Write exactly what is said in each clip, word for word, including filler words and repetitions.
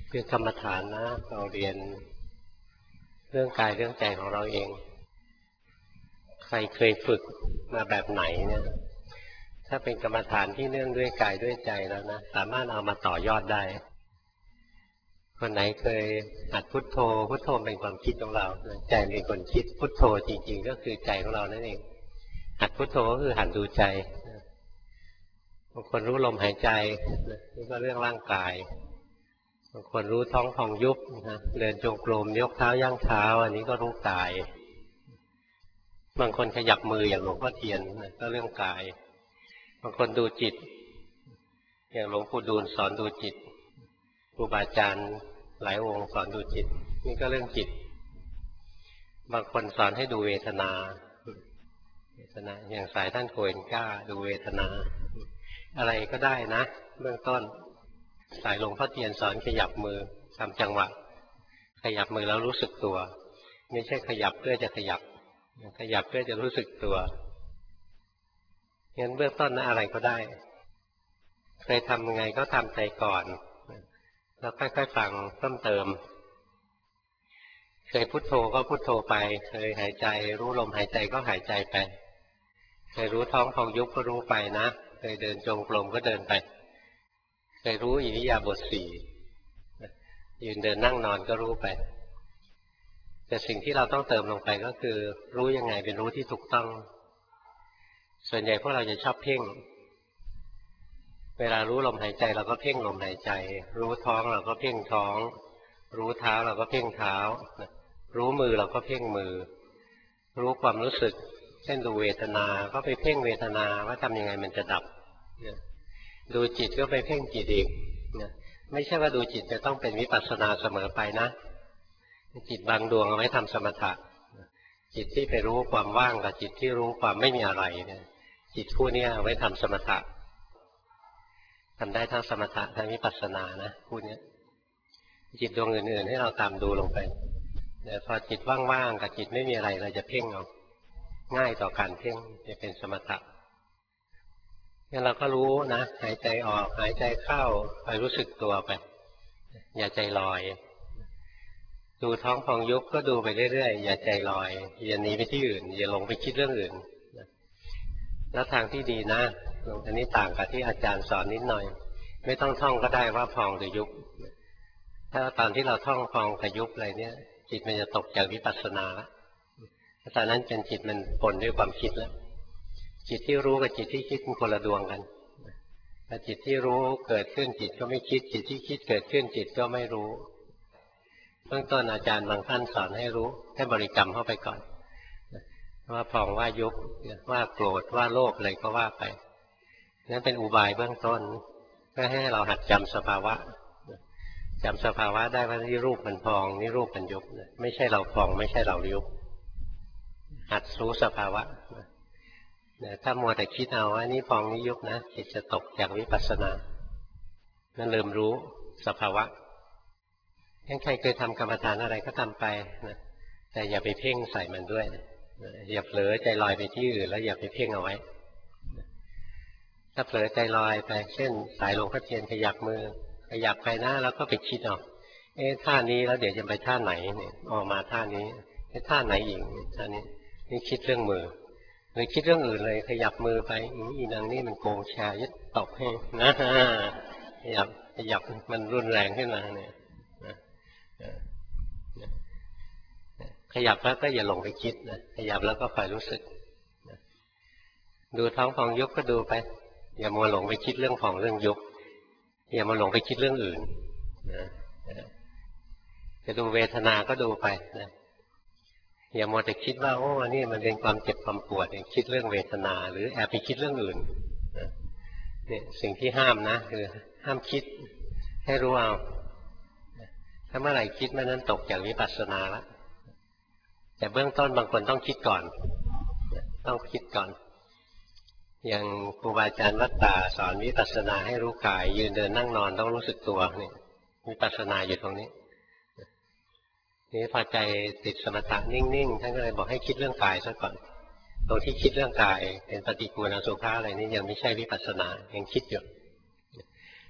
คือกรรมฐานนะเราเรียนเรื่องกายเรื่องใจของเราเองใครเคยฝึกมาแบบไหนเนี่ยถ้าเป็นกรรมฐานที่เนื่องด้วยกายด้วยใจแล้วนะสามารถเอามาต่อยอดได้คนไหนเคยหัดพุทโธพุทโธเป็นความคิดของเราใจเป็นคนคิดพุทโธจริงๆก็คือใจของเรานั่นเองหัดพุทโธก็คือหัดดูใจบางคนรู้ลมหายใจนี่ก็เรื่องร่างกายบางคนรู้ท้องพองยุบนะเดินจงกรมยกเท้าย่างเท้าอันนี้ก็รู้กายบางคนขยับมืออย่างหลวงพ่อเทียนนะก็เรื่องกายบางคนดูจิตอย่างหลวงปู่ดูลสอนดูจิตครูบาอาจารย์หลายองค์สอนดูจิตนี่ก็เรื่องจิตบางคนสอนให้ดูเวทนาเวทนาอย่างสายท่านโกเอนก้าดูเวทนาอะไรก็ได้นะเบื้องต้นสายหลวงพ่อเทียนสอนขยับมือทำจังหวะขยับมือแล้วรู้สึกตัวไม่ใช่ขยับเพื่อจะขยับขยับเพื่อจะรู้สึกตัวงั้นเบื้องต้นนะอะไรก็ได้เคยทำยังไงก็ทำใจก่อนแล้วค่อยๆฟังเพิ่มเติมเคยพุทโธก็พุทโธไปเคยหายใจรู้ลมหายใจก็หายใจไปเคยรู้ท้องพองยุบก็รู้ไปนะเคยเดินจงกรมก็เดินไปเคยรู้อิริยาบถสี่ยืนเดินนั่งนอนก็รู้ไปแต่สิ่งที่เราต้องเติมลงไปก็คือรู้ยังไงเป็นรู้ที่ถูกต้องส่วนใหญ่พวกเราจะชอบเพ่งเวลารู้ลมหายใจเราก็เพ่งลมหายใจรู้ท้องเราก็เพ่งท้องรู้เท้าเราก็เพ่งเท้ารู้มือเราก็เพ่งมือรู้ความรู้สึกเช่นดูเวทนาก็ไปเพ่งเวทนาว่าทำยังไงมันจะดับดูจิตก็ไปเพ่งจิตอีกไม่ใช่ว่าดูจิตจะต้องเป็นวิปัสสนาเสมอไปนะจิตบางดวงเอาไว้ทำสมถะจิตที่ไปรู้ความว่างกับจิตที่รู้ความไม่มีอะไรเนี่ยจิตคู่นี้เอาไว้ทำสมถะทำได้ทั้งสมถะทั้งวิปัสสนานะคู่นี้จิตดวงอื่นๆให้เราตามดูลงไปแต่พอจิตว่างๆกับจิตไม่มีอะไรเราจะเพ่งเอาง่ายต่อการเพ่งจะเป็นสมถะงั้นเราก็รู้นะหายใจออกหายใจเข้าไปรู้สึกตัวไปอย่าใจลอยดูท้องพองยุบก็ดูไปเรื่อยๆอย่าใจลอยอย่าหนีไปที่อื่นอย่าหลงไปคิดเรื่องอื่นแล้วทางที่ดีนะอันนี้ต่างกับที่อาจารย์สอนนิดหน่อยไม่ต้องท่องก็ได้ว่าพองหรือยุบถ้าตอนที่เราท่องพองกับยุบอะไรเนี่ยจิตมันจะตกจากวิปัสสนาแล้วตอนนั้นเป็นจิตมันปนด้วยความคิดแล้วจิตที่รู้กับจิตที่คิดเป็นคนละดวงกันถ้าจิตที่รู้เกิดขึ้นจิตก็ไม่คิดจิตที่คิดเกิดขึ้นจิตก็ไม่รู้เบื้องต้นอาจารย์บางท่านสอนให้รู้ให้บริกรรมเข้าไปก่อนว่าพองว่ายุบว่าโกรธว่าโลภอะไรก็ว่าไปนั่นเป็นอุบายเบื้องต้นเพื่อให้เราหัดจำสภาวะจำสภาวะได้ว่านี่รูปมันพองนี่รูปมันยุบไม่ใช่เราพองไม่ใช่เรายุบหัดรู้สภาวะถ้ามัวแต่คิดเอาว่านี่พองนี่ยุบนะจิตจะตกจากวิปัสสนานั่นลืมรู้สภาวะงั้นใครเคยทำกรรมฐานอะไรก็ทำไปนะแต่อย่าไปเพ่งใส่มันด้วยอย่าเผลอใจลอยไปที่อื่นแล้วอย่าไปเพ่งเอาไว้ถ้าเผลอใจลอยไปเช่นสายหลวงพ่อเทียนขยับมือขยับไปหน้าแล้วก็ไปคิดเอาเอ๊ะท่านี้แล้วเดี๋ยวจะไปท่าไหนเนี่ยออกมาท่านี้ไอ้ท่าไหนอีกท่านี้นี่คิดเรื่องมือหรือคิดเรื่องอื่นเลยขยับมือไปอีนางนี่มันโกงแชร์ยึดตบให้นะขยับขยับมันรุนแรงขึ้นมาเนี่ยขยับแล้วก็อย่าหลงไปคิดนะขยับแล้วก็คอยรู้สึกดูท้องพองยุบก็ดูไปอย่ามัวหลงไปคิดเรื่องพองเรื่องยุบอย่ามาหลงไปคิดเรื่องอื่นนะจะดูเวทนาก็ดูไปนะอย่ามัวแต่คิดว่าโอ้อันนี้มันเป็นความเจ็บความปวดคิดเรื่องเวทนาหรือแอบไปคิดเรื่องอื่นเนี่ยสิ่งที่ห้ามนะคือห้ามคิดให้รู้เอาถ้าเมื่อไหร่คิดเมื่อนั้นตกจากวิปัสสนาแล้วแต่เบื้องต้นบางคนต้องคิดก่อนต้องคิดก่อนอย่างครูบาอาจารย์วัดป่าสอนวิปัสสนาให้รู้กายยืนเดินนั่งนอนต้องรู้สึกตัวนี่วิปัสสนาอยู่ตรงนี้นี่พอใจติดสมถะนิ่งๆท่านก็เลยบอกให้คิดเรื่องกายซะก่อนตรงที่คิดเรื่องกายเป็นปฏิกูลอสุภะอะไรนี่ยังไม่ใช่วิปัสสนายังคิดอยู่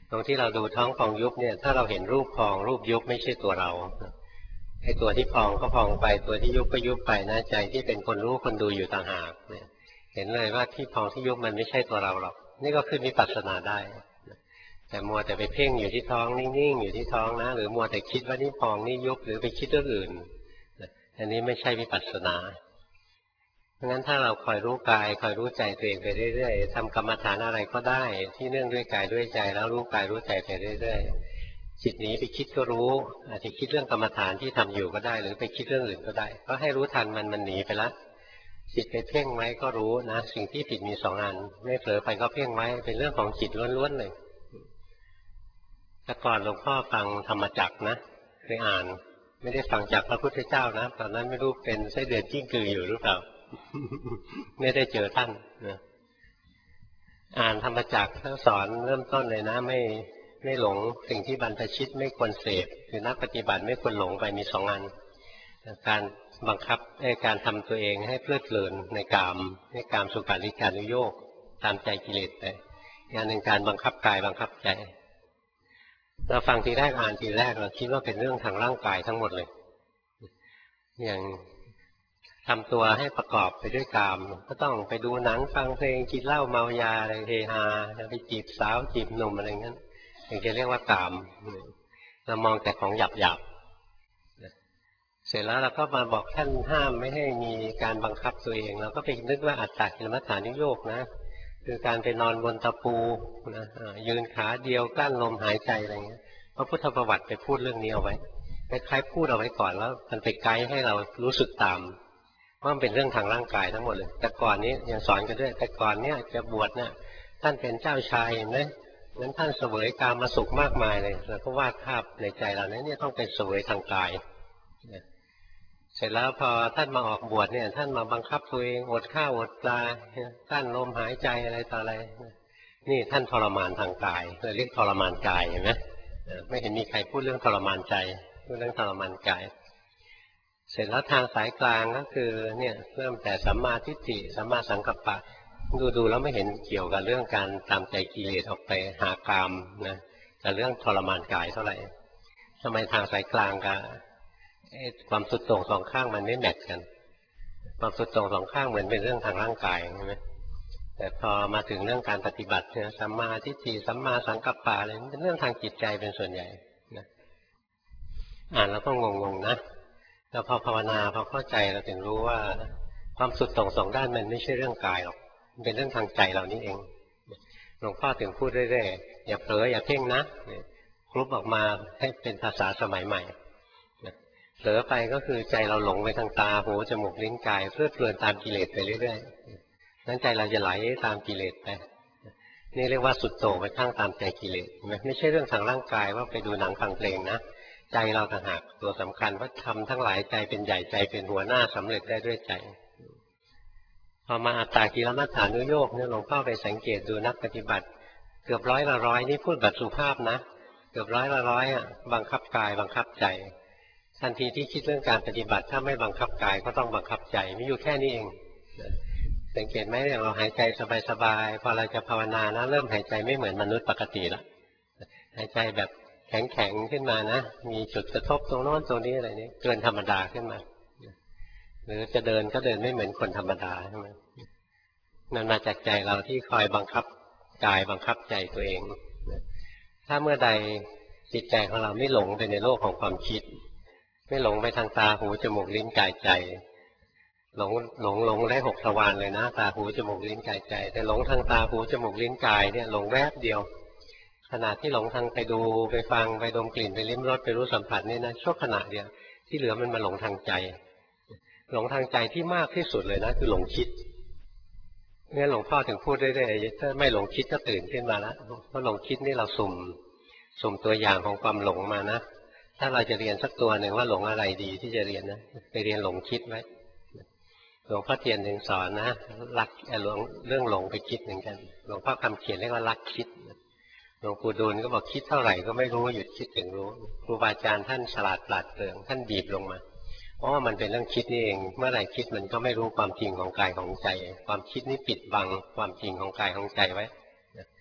ตรงที่เราดูท้องพองยุบเนี่ยถ้าเราเห็นรูปพองรูปยุบไม่ใช่ตัวเราไอ้ตัวที่พองก็พองไปตัวที่ยุบก็ยุบไปนะใจที่เป็นคนรู้คนดูอยู่ต่างหากเนี่ยเห็นเลยว่าที่พองที่ยุบมันไม่ใช่ตัวเราหรอกนี่ก็ขึ้นวิปัสสนาได้แต่มัวแต่ไปเพ่งอยู่ที่ท้องนิ่งๆอยู่ที่ท้องนะหรือมัวแต่คิดว่านี่พองนี่ยุบหรือไปคิดเรื่องอื่นอันนี้ไม่ใช่วิปัสสนาเพราะงั้นถ้าเราคอยรู้กายคอยรู้ใจตัวเองไปเรื่อยๆทำกรรมฐานอะไรก็ได้ที่เนื่องด้วยกายด้วยใจแล้วรู้กายรู้ใจไปเรื่อยๆจิตหนีไปคิดก็รู้อาจจะคิดเรื่องกรรมฐานที่ทำอยู่ก็ได้หรือไปคิดเรื่องอื่นก็ได้ก็ให้รู้ทันมันมันหนีไปละจิตไปเพ่งไว้ก็รู้นะสิ่งที่ผิดมีสองอันไม่เผลอไปก็เพ่งไว้เป็นเรื่องของจิตล้วนๆเลยแต่ก่อนหลวงพ่อฟังธรรมจักรนะเคยอ่านไม่ได้ฟังจากพระพุทธเจ้านะตอนนั้นไม่รู้เป็นไส้เดือนกิ้งกืออยู่หรือเปล่าไม่ได้เจอท่านนะอ่านธรรมจักรท่านสอนเริ่มต้นเลยนะไม่ไม่หลงสิ่งที่บรรพชิตไม่ควรเสพคือนักปฏิบัติไม่ควรหลงไปมีสองอันการบังคับการทำตัวเองให้เพลิดเพลินในกามในกามสุขาริการุโยคตามใจกิเลสไปงานหนึ่งการบังคับกายบังคับใจเราฟังทีแรกอ่านทีแรกเราคิดว่าเป็นเรื่องทางร่างกายทั้งหมดเลยอย่างทำตัวให้ประกอบไปด้วยกามก็ต้องไปดูหนังฟังเพลงกินเหล้าเมายาอะไรเฮฮาไปจีบสาวจีบหนุ่มอะไรเงี้ยถึงจะเรียกว่ากามเรามองแต่ของหยาบหยาบเสร็จแล้วเราก็มาบอกท่านห้ามไม่ให้มีการบังคับตัวเองเราก็ไปนึกว่าอัตตกิลมัฏฐานุโยคนะคือการไปนอนบนตะปูนะยืนขาเดียวกลั้นลมหายใจอะไรเงี้ยพระพุทธประวัติไปพูดเรื่องนี้เอาไว้คล้ายๆพูดเอาไว้ก่อนแล้วมันไปไกด์ให้เรารู้สึกตามว่ามันเป็นเรื่องทางร่างกายทั้งหมดเลยแต่ก่อนนี้ยังสอนกันด้วยแต่ก่อนเนี้ยจะบวชเนี่ยท่านเป็นเจ้าชายเห็นไหมงั้นท่านเสวยกามสุขมากมายเลยแล้วก็วาดภาพในใจเราเนี่ยต้องเป็นเสวยทางกายเสร็จแล้วพอท่านมาออกบวชเนี่ยท่านมาบังคับตัวเองอดข้าวอดปลากั้นลมหายใจอะไรต่ออะไรนี่ท่านทรมานทางกายเราเรียกทรมานกายเห็นไหมไม่เห็นมีใครพูดเรื่องทรมานใจพูดเรื่องทรมานกายเสร็จแล้วทางสายกลางก็คือเนี่ยเริ่มแต่สัมมาทิฏฐิสัมมาสังกัปปะดูดูแล้วไม่เห็นเกี่ยวกับเรื่องการตามใจกิเลสออกไปหากามนะแต่เรื่องทรมานกายเท่าไหร่ทำไมทางสายกลางกับความสุดโต่งสองข้างมันไม่แมทกันความสุดโต่งสองข้างเหมือนเป็นเรื่องทางร่างกายใช่ไหมแต่พอมาถึงเรื่องการปฏิบัติเนี่ยสัมมาทิฏฐิสัมมาสังกัปปะอะไรเป็นเรื่องทางจิตใจเป็นส่วนใหญ่นะอ่านแล้วก็งงๆนะแล้วพอภาวนาพอเข้าใจเราถึงรู้ว่าความสุดโต่งสองด้านมันไม่ใช่เรื่องกายหรอกมันเป็นเรื่องทางใจเรานี่เองหลวงพ่อถึงพูดเรื่อยๆอย่าเผลออย่าเพ่งนะคลุบออกมาให้เป็นภาษาสมัยใหม่เผลอไปก็คือใจเราหลงไปทางตาหูจมูกลิ้นกายเพลิดเพลินตามกิเลสไปเรื่อยๆนั้นใจเราจะไหลตามกิเลสไปนี่เรียกว่าสุดโต่งไปข้างตามใจกิเลสไม่ใช่เรื่องทางร่างกายว่าไปดูหนังฟังเพลงนะใจเราต่างหากตัวสำคัญว่าทำทั้งหลายใจเป็นใหญ่ใจเป็นหัวหน้าสำเร็จได้ด้วยใจพอมาอัตตกิลมัฏฐานุโยคเนี่ยหลวงพ่อไปสังเกตดูนักปฏิบัติเกือบร้อยละร้อยนี่พูดแบบสุภาพนะเกือบร้อยละร้อยอ่ะบังคับกายบังคับใจทันทีที่คิดเรื่องการปฏิบัติถ้าไม่บังคับกายก็ต้องบังคับใจมีอยู่แค่นี้เองสังเกตไหมอย่างเราหายใจสบายๆพอเราจะภาวนานะเริ่มหายใจไม่เหมือนมนุษย์ปกติละหายใจแบบแข็งๆขึ้นมานะมีจุดกระทบตรงโน้นตรงนี้อะไรนี้เกินธรรมดาขึ้นมาหรือจะเดินก็เดินไม่เหมือนคนธรรมดาใช่ไหมนั่นมาจากใจเราที่คอยบังคับกายบังคับใจตัวเองถ้าเมื่อใดจิตใจของเราไม่หลงไปในโลกของความคิดไม่หลงไปทางตาหูจมูกลิ้นกายใจหลงหลงหลงได้หกทวารเลยนะตาหูจมูกลิ้นกายใจแต่หลงทางตาหูจมูกลิ้นกายเนี่ยหลงแวบเดียวขณะที่หลงทางไปดูไปฟังไปดมกลิ่นไปลิ้มรสไปรู้สัมผัสนี่นะชั่วขณะเดียวที่เหลือมันมาหลงทางใจหลงทางใจที่มากที่สุดเลยนะคือหลงคิดงั้นหลวงพ่อถึงพูดได้ๆถ้าไม่หลงคิดก็ตื่นขึ้นมาแล้วเพราะหลงคิดนี่เราสุ่มสุ่มตัวอย่างของความหลงมานะถ้าเราจะเรียนสักตัวหนึ่งว่าหลงอะไรดีที่จะเรียนนะไปเรียนหลงคิดไว้หลวงพ่อเทียนถึงสอนนะลักเรื่องหลงไปคิดเหมือนกันหลวงพ่อคำเขียนเรียกว่าลักคิดหลวงปู่ดูลก็บอกคิดเท่าไหร่ก็ไม่รู้หยุดคิดถึงรู้ครูบาอาจารย์ท่านฉลาดปราดเปรื่องท่านบีบลงมาเพราะว่ามันเป็นเรื่องคิดนี่เองเมื่อไหร่คิดมันก็ไม่รู้ความจริงของกายของใจความคิดนี่ปิดบังความจริงของกายของใจไว้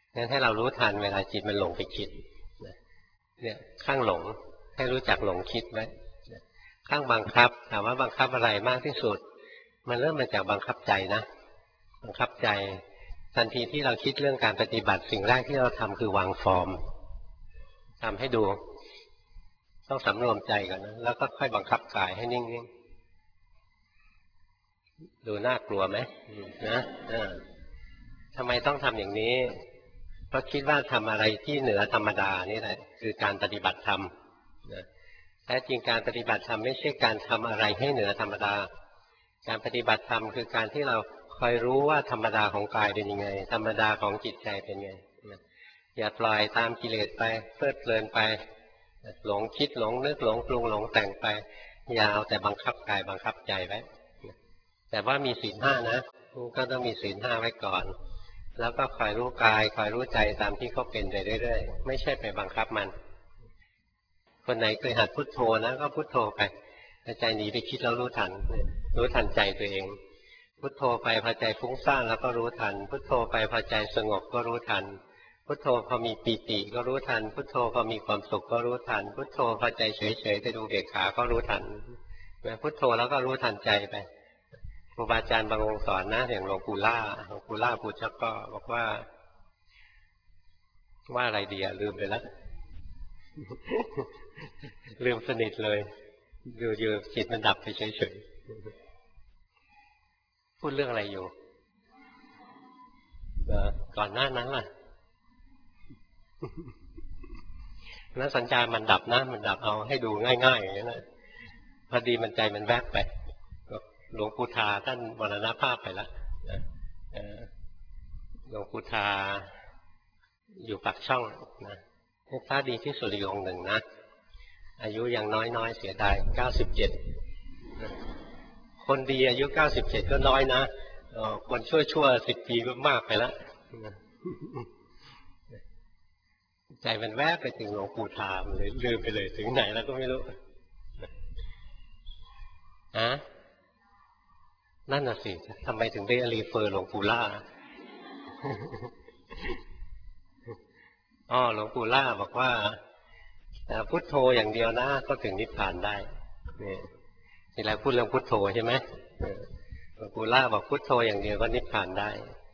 งั้นให้เรารู้ทันเวลาจิตมันหลงไปคิดเนี่ยข้างหลงให้รู้จักหลงคิดไว้ข้างบังคับถามว่าบังคับอะไรมากที่สุดมันเริ่มมาจากบังคับใจนะบังคับใจทันทีที่เราคิดเรื่องการปฏิบัติสิ่งแรกที่เราทำคือวางฟอร์มทำให้ดูต้องสำรวมใจก่อนนะแล้วก็ค่อยบังคับกายให้นิ่งๆดูน่ากลัวไหมนะทำไมต้องทำอย่างนี้เพราะคิดว่าทำอะไรที่เหนือธรรมดานี่แหละคือการปฏิบัติธรรมแท้จริงการปฏิบัติธรรมไม่ใช่การทำอะไรให้เหนือธรรมดาการปฏิบัติธรรมคือการที่เราคอยรู้ว่าธรรมดาของกายเป็นยังไงธรรมดาของจิตใจเป็นไงอย่าปล่อยตามกิเลสไปเพลิดเพลินไปหลงคิดหลงนึกหลงปรุงหลงแต่งไปอย่าเอาแต่บังคับกายบังคับใจไว้แต่ว่ามีศีลห้านะก็ต้องมีศีลห้าไว้ก่อนแล้วก็คอยรู้กายคอยรู้ใจตามที่เขาเป็นไปเรื่อยๆไม่ใช่ไปบังคับมันคนไหนเคยหัดพุทโธนะก็พุทโธไปใจหนีไปคิดแล้วรู้ทันรู้ทันใจตัวเองพุทโธไปพอใจฟุ้งซ่านแล้วก็รู้ทันพุทโธไปพอใจสงบก็รู้ทันพุทโธพอมีปีติก็รู้ทันพุทโธพอมีความสุขก็รู้ทันพุทโธพอใจเฉยๆจะดูเบกขาก็รู้ทันพุทโธแล้วก็รู้ทันใจไปครูบาอาจารย์บางองค์สอนนะอย่างหลวงปู่ล่าหลวงปู่ล่าปู่ชักก็บอกว่าว่าอะไรดีอะลืมไปแล้ว ลืมสนิทเลยอยู่ๆจิตมันดับไปเฉยๆพูดเรื่องอะไรอยู่ก่อนหน้านั้นล่ะแล้วสัญญามันดับนะมันดับเอาให้ดูง่ายๆอย่างนี้นะพอดีมันใจมันแวบไปหลวงปู่ทาท่านมรณภาพไปแล้วหลวงปู่ทาอยู่ปากช่องนะพระดีที่สุดอีกองค์หนึ่งนะอายุยังน้อยๆเสียดายเก้าสิบเจ็ดคนดีอายุเก้าสิบเจ็ดก็น้อยนะคนชั่วๆสิบปีก็มากไปแล้วใจมันแวบไปถึงหลวงปู่ทามเลยลืมไปเลยถึงไหนแล้วก็ไม่รู้อะนั่นน่ะสิทำไมถึงได้รีเฟอร์หลวงปู่ล่าอ๋อหลวงปู่ล่าบอกว่าพุทโธอย่างเดียวนะก็ถึงนิพพานได้นี่ทีไรพูดเรื่องพุทโธใช่ไหมหลวงปู่ล่าบอกพุทโธอย่างเดียวก็นิพพานได้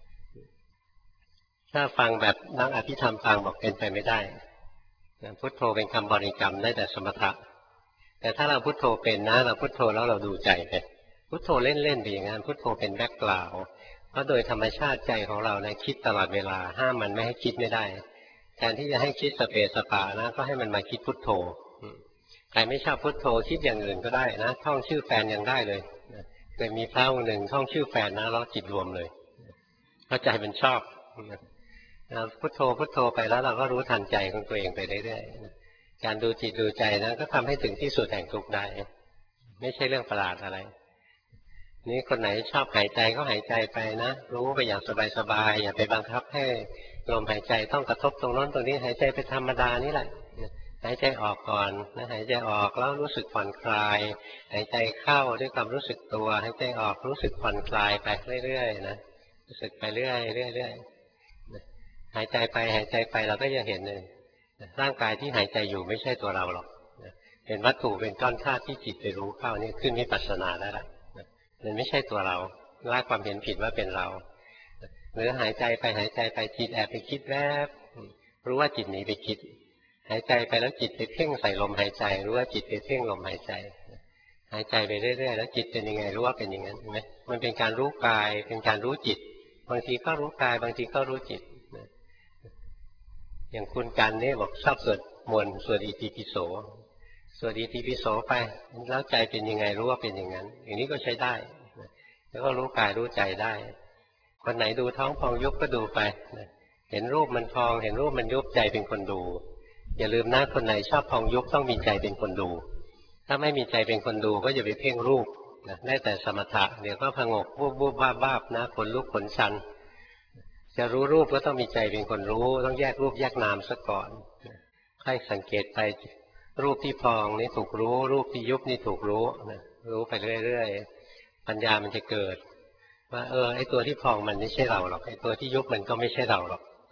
ถ้าฟังแบบนักอภิธรรมฟังบอกเป็นไปไม่ได้พุทโธเป็นคำบริกรรมได้แต่สมถะแต่ถ้าเราพุทโธเป็นนะเราพุทโธแล้วเราดูใจไปพุทโธเล่นๆไปอย่างนั้นพุทโธเป็นแบ็คกราวด์เพราะโดยธรรมชาติใจของเราเนี่ยคิดตลอดเวลาห้ามมันไม่ให้คิดไม่ได้แทนที่จะให้คิดสเปสปะนะก็ให้มันมาคิดพุทโธใครไม่ชอบพุทโธคิดอย่างอื่นก็ได้นะท่องชื่อแฟนยังได้เลยเคยมีพระองค์หนึ่งท่องชื่อแฟนนะแล้วจิตรวมเลยเพราะใจมันชอบพุทโธพุทโธไปแล้วเราก็รู้ทันใจของตัวเองไปเรื่อยๆการดูจิตดูใจนะก็ทำให้ถึงที่สุดแห่งทุกข์ได้ไม่ใช่เรื่องประหลาดอะไรนี่คนไหนชอบหายใจก็หายใจไปนะรู้ไปอย่างสบายๆอย่าไปบังคับให้ลมหายใจต้องกระทบตรงนั้นตรงนี้หายใจไปธรรมดานี่แหละหายใจออกก่อนนะหายใจออกแล้วรู้สึกผ่อนคลายหายใจเข้าด้วยความรู้สึกตัวหายใจออกรู้สึกผ่อนคลายไปเรื่อยๆนะรู้สึกไปเรื่อยๆเรื่อยๆหายใจไปหายใจไปเราก็จะเห็นเลยร่างกายที่หายใจอยู่ไม่ใช่ตัวเราหรอกเป็นวัตถุเป็นก้อนธาตุที่จิตไปรู้เข้านี่ขึ้นวิปัสสนาได้ละมันไม่ใช่ตัวเราละความเห็นผิดว่าเป็นเราหรือหายใจไปหายใจไปจิตแอบไปคิดแวบรู้ว่าจิตหนีไปคิดหายใจไปแล้วจิตไปเพ่งใส่ลมหายใจรู้ว่าจิตไปเพ่งลมหายใจหายใจไปเรื่อยๆแล้วจิตเป็นยังไงรู้ว่าเป็นอย่างนั้นเห็นไหมมันเป็นการรู้กายเป็นการรู้จิตบางทีก็รู้กายบางทีก็รู้จิตอย่างคุณกันนี่บอกชอบสวดมนต์สวดอิติปิโสสวดอิติปิโสไปแล้วใจเป็นยังไงรู้ว่าเป็นอย่างนั้นอย่างนี้ก็ใช้ได้แล้วก็รู้กายรู้ใจได้คนไหนดูท้องพองยุบก็ดูไปเห็นรูปมันพองเห็นรูปมันยุบใจเป็นคนดูอย่าลืมนะคนไหนชอบพองยุบต้องมีใจเป็นคนดูถ้าไม่มีใจเป็นคนดูก็อย่าไปเพ่งรูปได้แต่สมถะเดี๋ยวก็ผงกบูบบูบบ้าบ้านะขนลุกขนชันจะรู้รูปก็ต้องมีใจเป็นคนรู้ต้องแยกรูปแยกนามซะก่อนค่อยสังเกตไปรูปที่พองนี่ถูกรู้รูปที่ยุบนี่ถูกรู้นะรู้ไปเรื่อยๆปัญญามันจะเกิดว่าเออไอตัวที่พองมันไม่ใช่เราหรอกไอตัวที่ยุบมันก็ไม่ใช่เราหรอก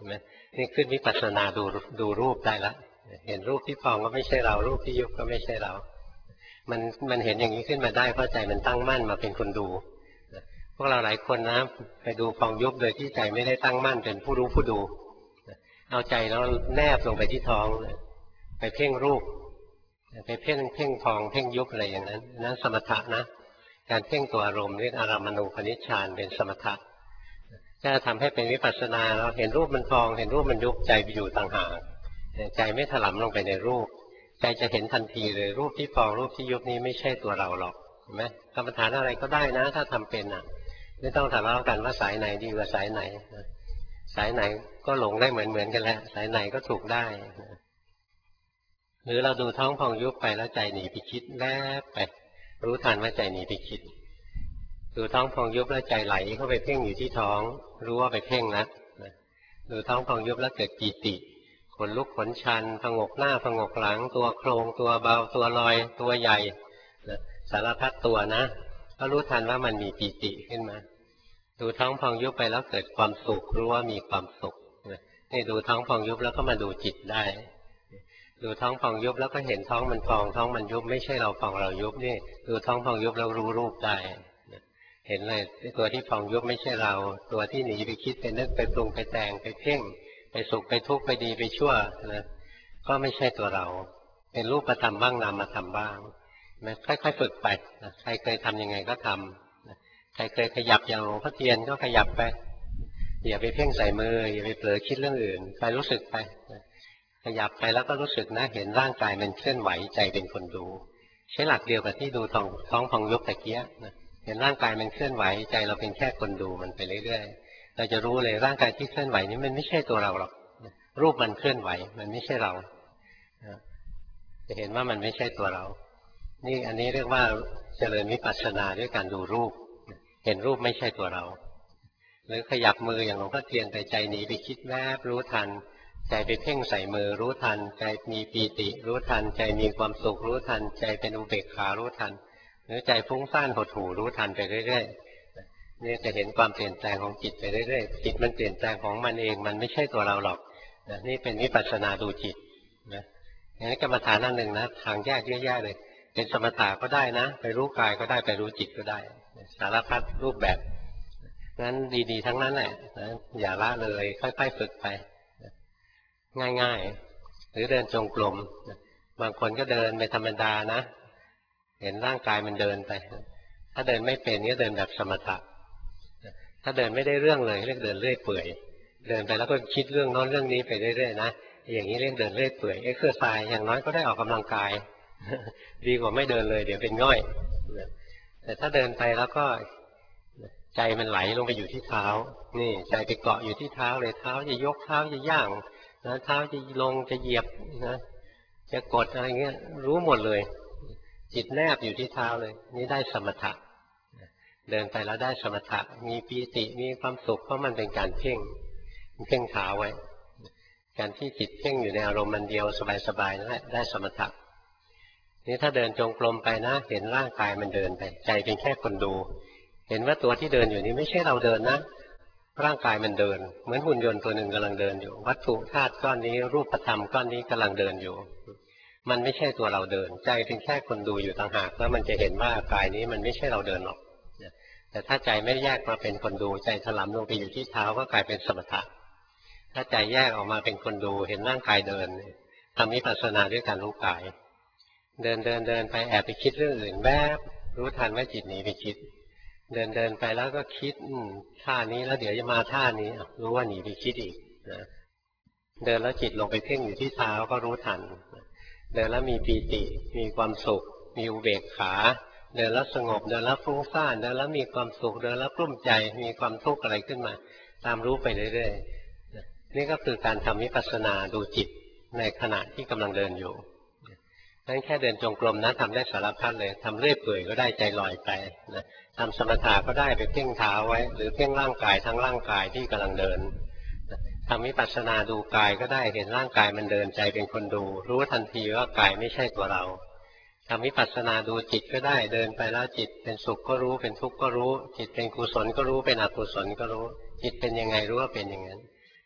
ไหมนี่ขึ้นวิปัสสนาดูดูรูปได้ละเห็นรูปที่พองก็ไม่ใช่เรารูปที่ยุบก็ไม่ใช่เรามันมันเห็นอย่างนี้ขึ้นมาได้เพราะใจมันตั้งมั่นมาเป็นคนดูพวกเราหลายคนนะไปดูพองยุบโดยที่ใจไม่ได้ตั้งมั่นเป็นผู้รู้ผู้ดูเอาใจแล้วแนบลงไปที่ท้องไปเพ่งรูปไปเพ่งเพ่งพองเพ่งยุบอะไรอย่างนั้นนั้นสมถะนะการเพ่งตัวอารมณ์เรียกอารัมมณูปนิชฌานเป็นสมถะถ้าทำให้เป็นวิปัสสนาเราเห็นรูปมันพองเห็นรูปมันยุบใจไปอยู่ต่างหากใจไม่ถลำลงไปในรูปใจจะเห็นทันทีเลยรูปที่พองรูปที่ยุบนี้ไม่ใช่ตัวเราหรอกเห็นไหมกรรมฐานอะไรก็ได้นะถ้าทำเป็นอ่ะไม่ต้องทะเลาะกันว่าสายไหนดีกว่าสายไหนสายไหนก็หลงได้เหมือนเหมือนกันแหละสายไหนก็ถูกได้หรือเราดูท้องพองยุบไปแล้วใจหนีไปคิดแวบไปรู้ทันว่าใจหนีไปคิดดูท้องพองยุบแล้วใจไหลเข้าไปเพ่งอยู่ที่ท้องรู้ว่าไปเพ่งนะดูท้องพองยุบแล้วเกิดปีติขนลุกขนชันผงกหน้าผงกหลังตัวโครงตัวเบาตัวลอยตัวใหญ่สารพัดตัวนะก็รู้ทันว่ามันมีปีติขึ้นมาดูท้องพองยุบไปแล้วเกิดความสุขรู้ว่ามีความสุขนี่ดูท้องพองยุบแล้วก็มาดูจิตได้ดูท้องพองยุบแล้วก็เห็นท้องมันพองท้องมันยุบไม่ใช่เราพองเรายุบนี่ดูท้องพองยุบแล้วรู้รูปได้เห็นเลยตัวที่พองยุบไม่ใช่เราตัวที่หนีไปคิดไปนึกไปปรุงไปแต่งไปเพ่งไปสุขไปทุกข์ไปดีไปชั่วนะก็ไม่ใช่ตัวเราเป็นรูปธรรมบ้างนามธรรมบ้างนะค่อยๆฝึกไปนะใครเคยทำยังไงก็ทำนะใครเคยขยับอย่างหลวงพ่อเทียนก็ขยับไปอย่าไปเพ่งใส่มืออย่าไปเผลอคิดเรื่องอื่นไปรู้สึกไปนะขยับไปแล้วก็รู้สึกนะเห็นร่างกายมันเคลื่อนไหวใจเป็นคนดูใช้หลักเดียวกับที่ดูท้องท้องพองยุบตะเกียะนะเห็นร่างกายมันเคลื่อนไหวใจเราเป็นแค่คนดูมันไปเรื่อยๆเราจะรู้เลยร่างกายที่เคลื่อนไหวนี้มันไม่ใช่ตัวเราหรอกรูปมันเคลื่อนไหวมันไม่ใช่เราจะเห็นว่ามันไม่ใช่ตัวเรานี่อันนี้เรียกว่าเจริญวิปัสสนาด้วยการดูรูปเห็นรูปไม่ใช่ตัวเราหรือขยับมืออย่างหลวงพ่อเทียนไปใจหนีไปคิดแวบรู้ทันใจไปเพ่งใส่มือรู้ทันใจมีปีติรู้ทันใจมีความสุขรู้ทันใจเป็นอุเบกขารู้ทันหรือใจฟุ้งซ่านหดหู่รู้ทันไปเรื่อยๆนี่จะเห็นความเปลี่ยนแปลงของจิตไปเรื่อยๆจิตมันเปลี่ยนแปลงของมันเองมันไม่ใช่ตัวเราหรอกนี่เป็นวิปัสสนาดูจิตนะอย่างนี้กรรมฐานนั่นหนึ่งนะทางแยกเยอะแยะเลยเป็นสมถะก็ได้นะไปรู้กายก็ได้ไปรู้จิตก็ได้สารพัดรูปแบบงั้นดีๆทั้งนั้นแหละนะอย่าละเลยค่อยๆฝึกไปง่ายๆหรือเดินจงกรมบางคนก็เดินไปธรรมดานะเห็นร่างกายมันเดินไปถ้าเดินไม่เป็นก็เดินแบบสมถะถ้าเดินไม่ได้เรื่องเลยเรียกเดินเรื่อยเปื่อยเดินไปแล้วก็คิดเรื่องโน้นเรื่องนี้ไปเรื่อยๆนะอย่างนี้เรียกเดินเรื่อยเปื่อยเอ็กซ์เซอร์ไซส์อย่างน้อยก็ได้ออกกำลังกายดีกว่าไม่เดินเลยเดี๋ยวเป็นง่อยแต่ถ้าเดินไปแล้วก็ใจมันไหลลงไปอยู่ที่เท้านี่ใจไปเกาะอยู่ที่เท้าเลยเท้าจะยกเท้าจะย่างนะเท้าจะลงจะเหยียบนะจะกดอะไรเงี้ยรู้หมดเลยจิตแนบอยู่ที่เท้าเลยนี่ได้สมถะเดินไปแล้วได้สมถะมีปีติมีความสุขเพราะมันเป็นการเพ่งเพ่งเท้าไว้การที่จิตเพ่งอยู่ในอารมณ์มันเดียวสบายๆนั่นแหละได้สมถะนี่ถ้าเดินจงกรมไปนะเห็นร่างกายมันเดินไปใจเป็นแค่คนดูเห็นว่าตัวที่เดินอยู่นี้ไม่ใช่เราเดินนะร่างกายมันเดินเหมือนหุ่นยนต์ตัวหนึ่งกำลังเดินอยู่วัตถุธาตุก้อนนี้รูปธรรมก้อนนี้กำลังเดินอยู่มันไม่ใช่ตัวเราเดินใจเป็นแค่คนดูอยู่ต่างหากแล้วมันจะเห็นว่ากายนี้มันไม่ใช่เราเดินหรอกแต่ถ้าใจไม่แยกมาเป็นคนดูใจถลำลงไปอยู่ที่เท้าก็กลายเป็นสมถะถ้าใจแยกออกมาเป็นคนดูเห็นร่างกายเดินทำวิปัสสนาด้วยการรู้กายเดินเดินเดินไปแอบไปคิดเรื่องอื่นแวบรู้ทันว่าจิตหนีไปคิดเดินเดินไปแล้วก็คิดท่านี้แล้วเดี๋ยวจะมาท่านี้รู้ว่าหนีไปคิดอีกนะเดินแล้วจิตลงไปเพ่งอยู่ที่เท้าก็รู้ทันเดินแล้วมีปีติมีความสุขมีอุเบกขาเดินแล้วสงบเดินแล้วฟุ้งซ่านเดินแล้วมีความสุขเดินแล้วกลุ้มใจมีความทุกข์อะไรขึ้นมาตามรู้ไปเรื่อยๆนี่ก็คือการทำวิปัสสนาดูจิตในขณะที่กำลังเดินอยู่นั่นแค่เดินจงกรมนะทำได้สารพัดเลยทำเรื่อยเปื่อยก็ได้ใจลอยไปนะทำสมถะก็ได้ไปเพ่งเท้าไว้หรือเพ่งร่างกายทั้งร่างกายที่กำลังเดินทำวิปัสสนาดูกายก็ได้เห็นร่างกายมันเดินใจเป็นคนดูรู้ทันทีว่ากายไม่ใช่ตัวเราทำวิปัสสนาดูจิตก็ได้เดินไปแล้วจิตเป็นสุขก็รู้เป็นทุกข์ก็รู้จิตเป็นกุศลก็รู้เป็นอกุศลก็รู้จิตเป็นยังไงรู้ว่าเป็นอย่างนั้น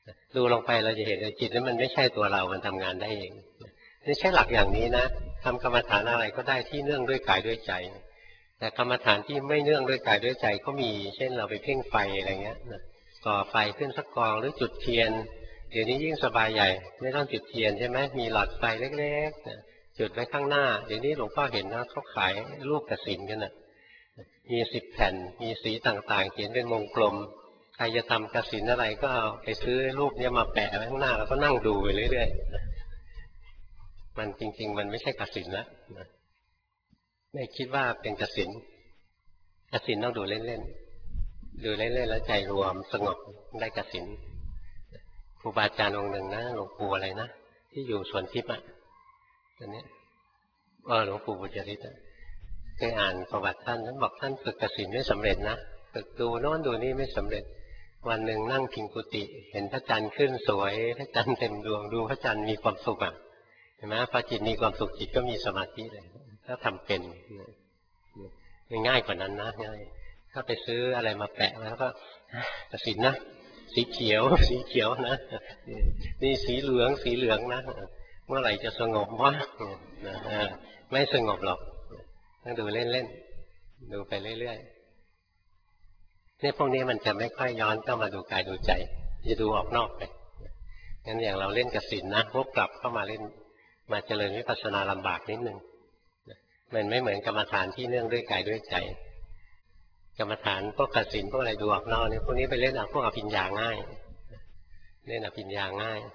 ดูลงไปเราจะเห็นว่าจิตนั้นมันไม่ใช่ตัวเรามันทำงานได้เองนี่ใช้หลักอย่างนี้นะทำกรรมฐานอะไรก็ได้ที่เนื่องด้วยกายด้วยใจแต่กรรมฐานที่ไม่เนื่องด้วยกายด้วยใจก็มีเช่นเราไปเพ่งไฟอะไรเงี้ยก่อไฟขึ้นสักกองหรือจุดเทียนเดี๋ยวนี้ยิ่งสบายใหญ่ไม่ต้องจุดเทียนใช่ไหมมีหลอดไฟเล็กๆจุดไว้ข้างหน้าเดี๋ยวนี้หลวงพ่อเห็นนะเขาขายรูปกฐินกันนะมีสิบแผ่นมีสีต่างๆเขียนเป็นวงกลมใครจะทำกฐินอะไรก็ไปซื้อรูปนี้มาแปะไว้ข้างหน้าแล้วก็นั่งดูไปเรื่อยๆมันจริงๆมันไม่ใช่กฐินละไม่คิดว่าเป็นกฐินกฐินต้องดูเล่นๆดูเล่นๆแล้วใจรวมสงบได้กฐินครูบาอาจารย์องค์หนึ่งนะหลวงปู่อะไรนะที่อยู่สวนทิพย์อ่ะตอนนี้เออหลวงปู่บุญยริศเคยอ่านประวัติท่านท่านบอกท่านฝึกกฐินไม่สำเร็จนะฝึกดูโน่นดูนี่ไม่สำเร็จวันหนึ่งนั่งพิงกุฏิเห็นพระจันทร์ขึ้นสวยพระจันทร์เต็มดวงดูพระจันทร์มีความสุขอ่ะเห็นไหมพอจิตมีความสุขจิตก็มีสมาธิเลยถ้าทำเป็นง่ายกว่านั้นนะง่ายถ้าไปซื้ออะไรมาแปะแล้วก็กฐินนะสีเขียวสีเขียวนะนี่สีเหลืองสีเหลืองนะเมื่อไหร่จะสงบวะไม่สงบหรอกต้องดูเล่นๆดูไปเรื่อยๆเนี่ยพวกนี้มันจะไม่ค่อยย้อนเข้ามาดูกายดูใจจะดูออกนอกไปงั้นอย่างเราเล่นกฐินนะพวกกลับเข้ามาเล่นมาเจริญวิปัสสนาลำบากนิดนึงมันไม่เหมือนกรรมฐานที่เนื่องด้วยกายด้วยใจกรรมฐานพวกกฐินพวกอะไรดูออกนอกเนี่ยพวกนี้ไปเล่นเอาพวกอภิญญาง่ายเล่นอภิญญาง่าย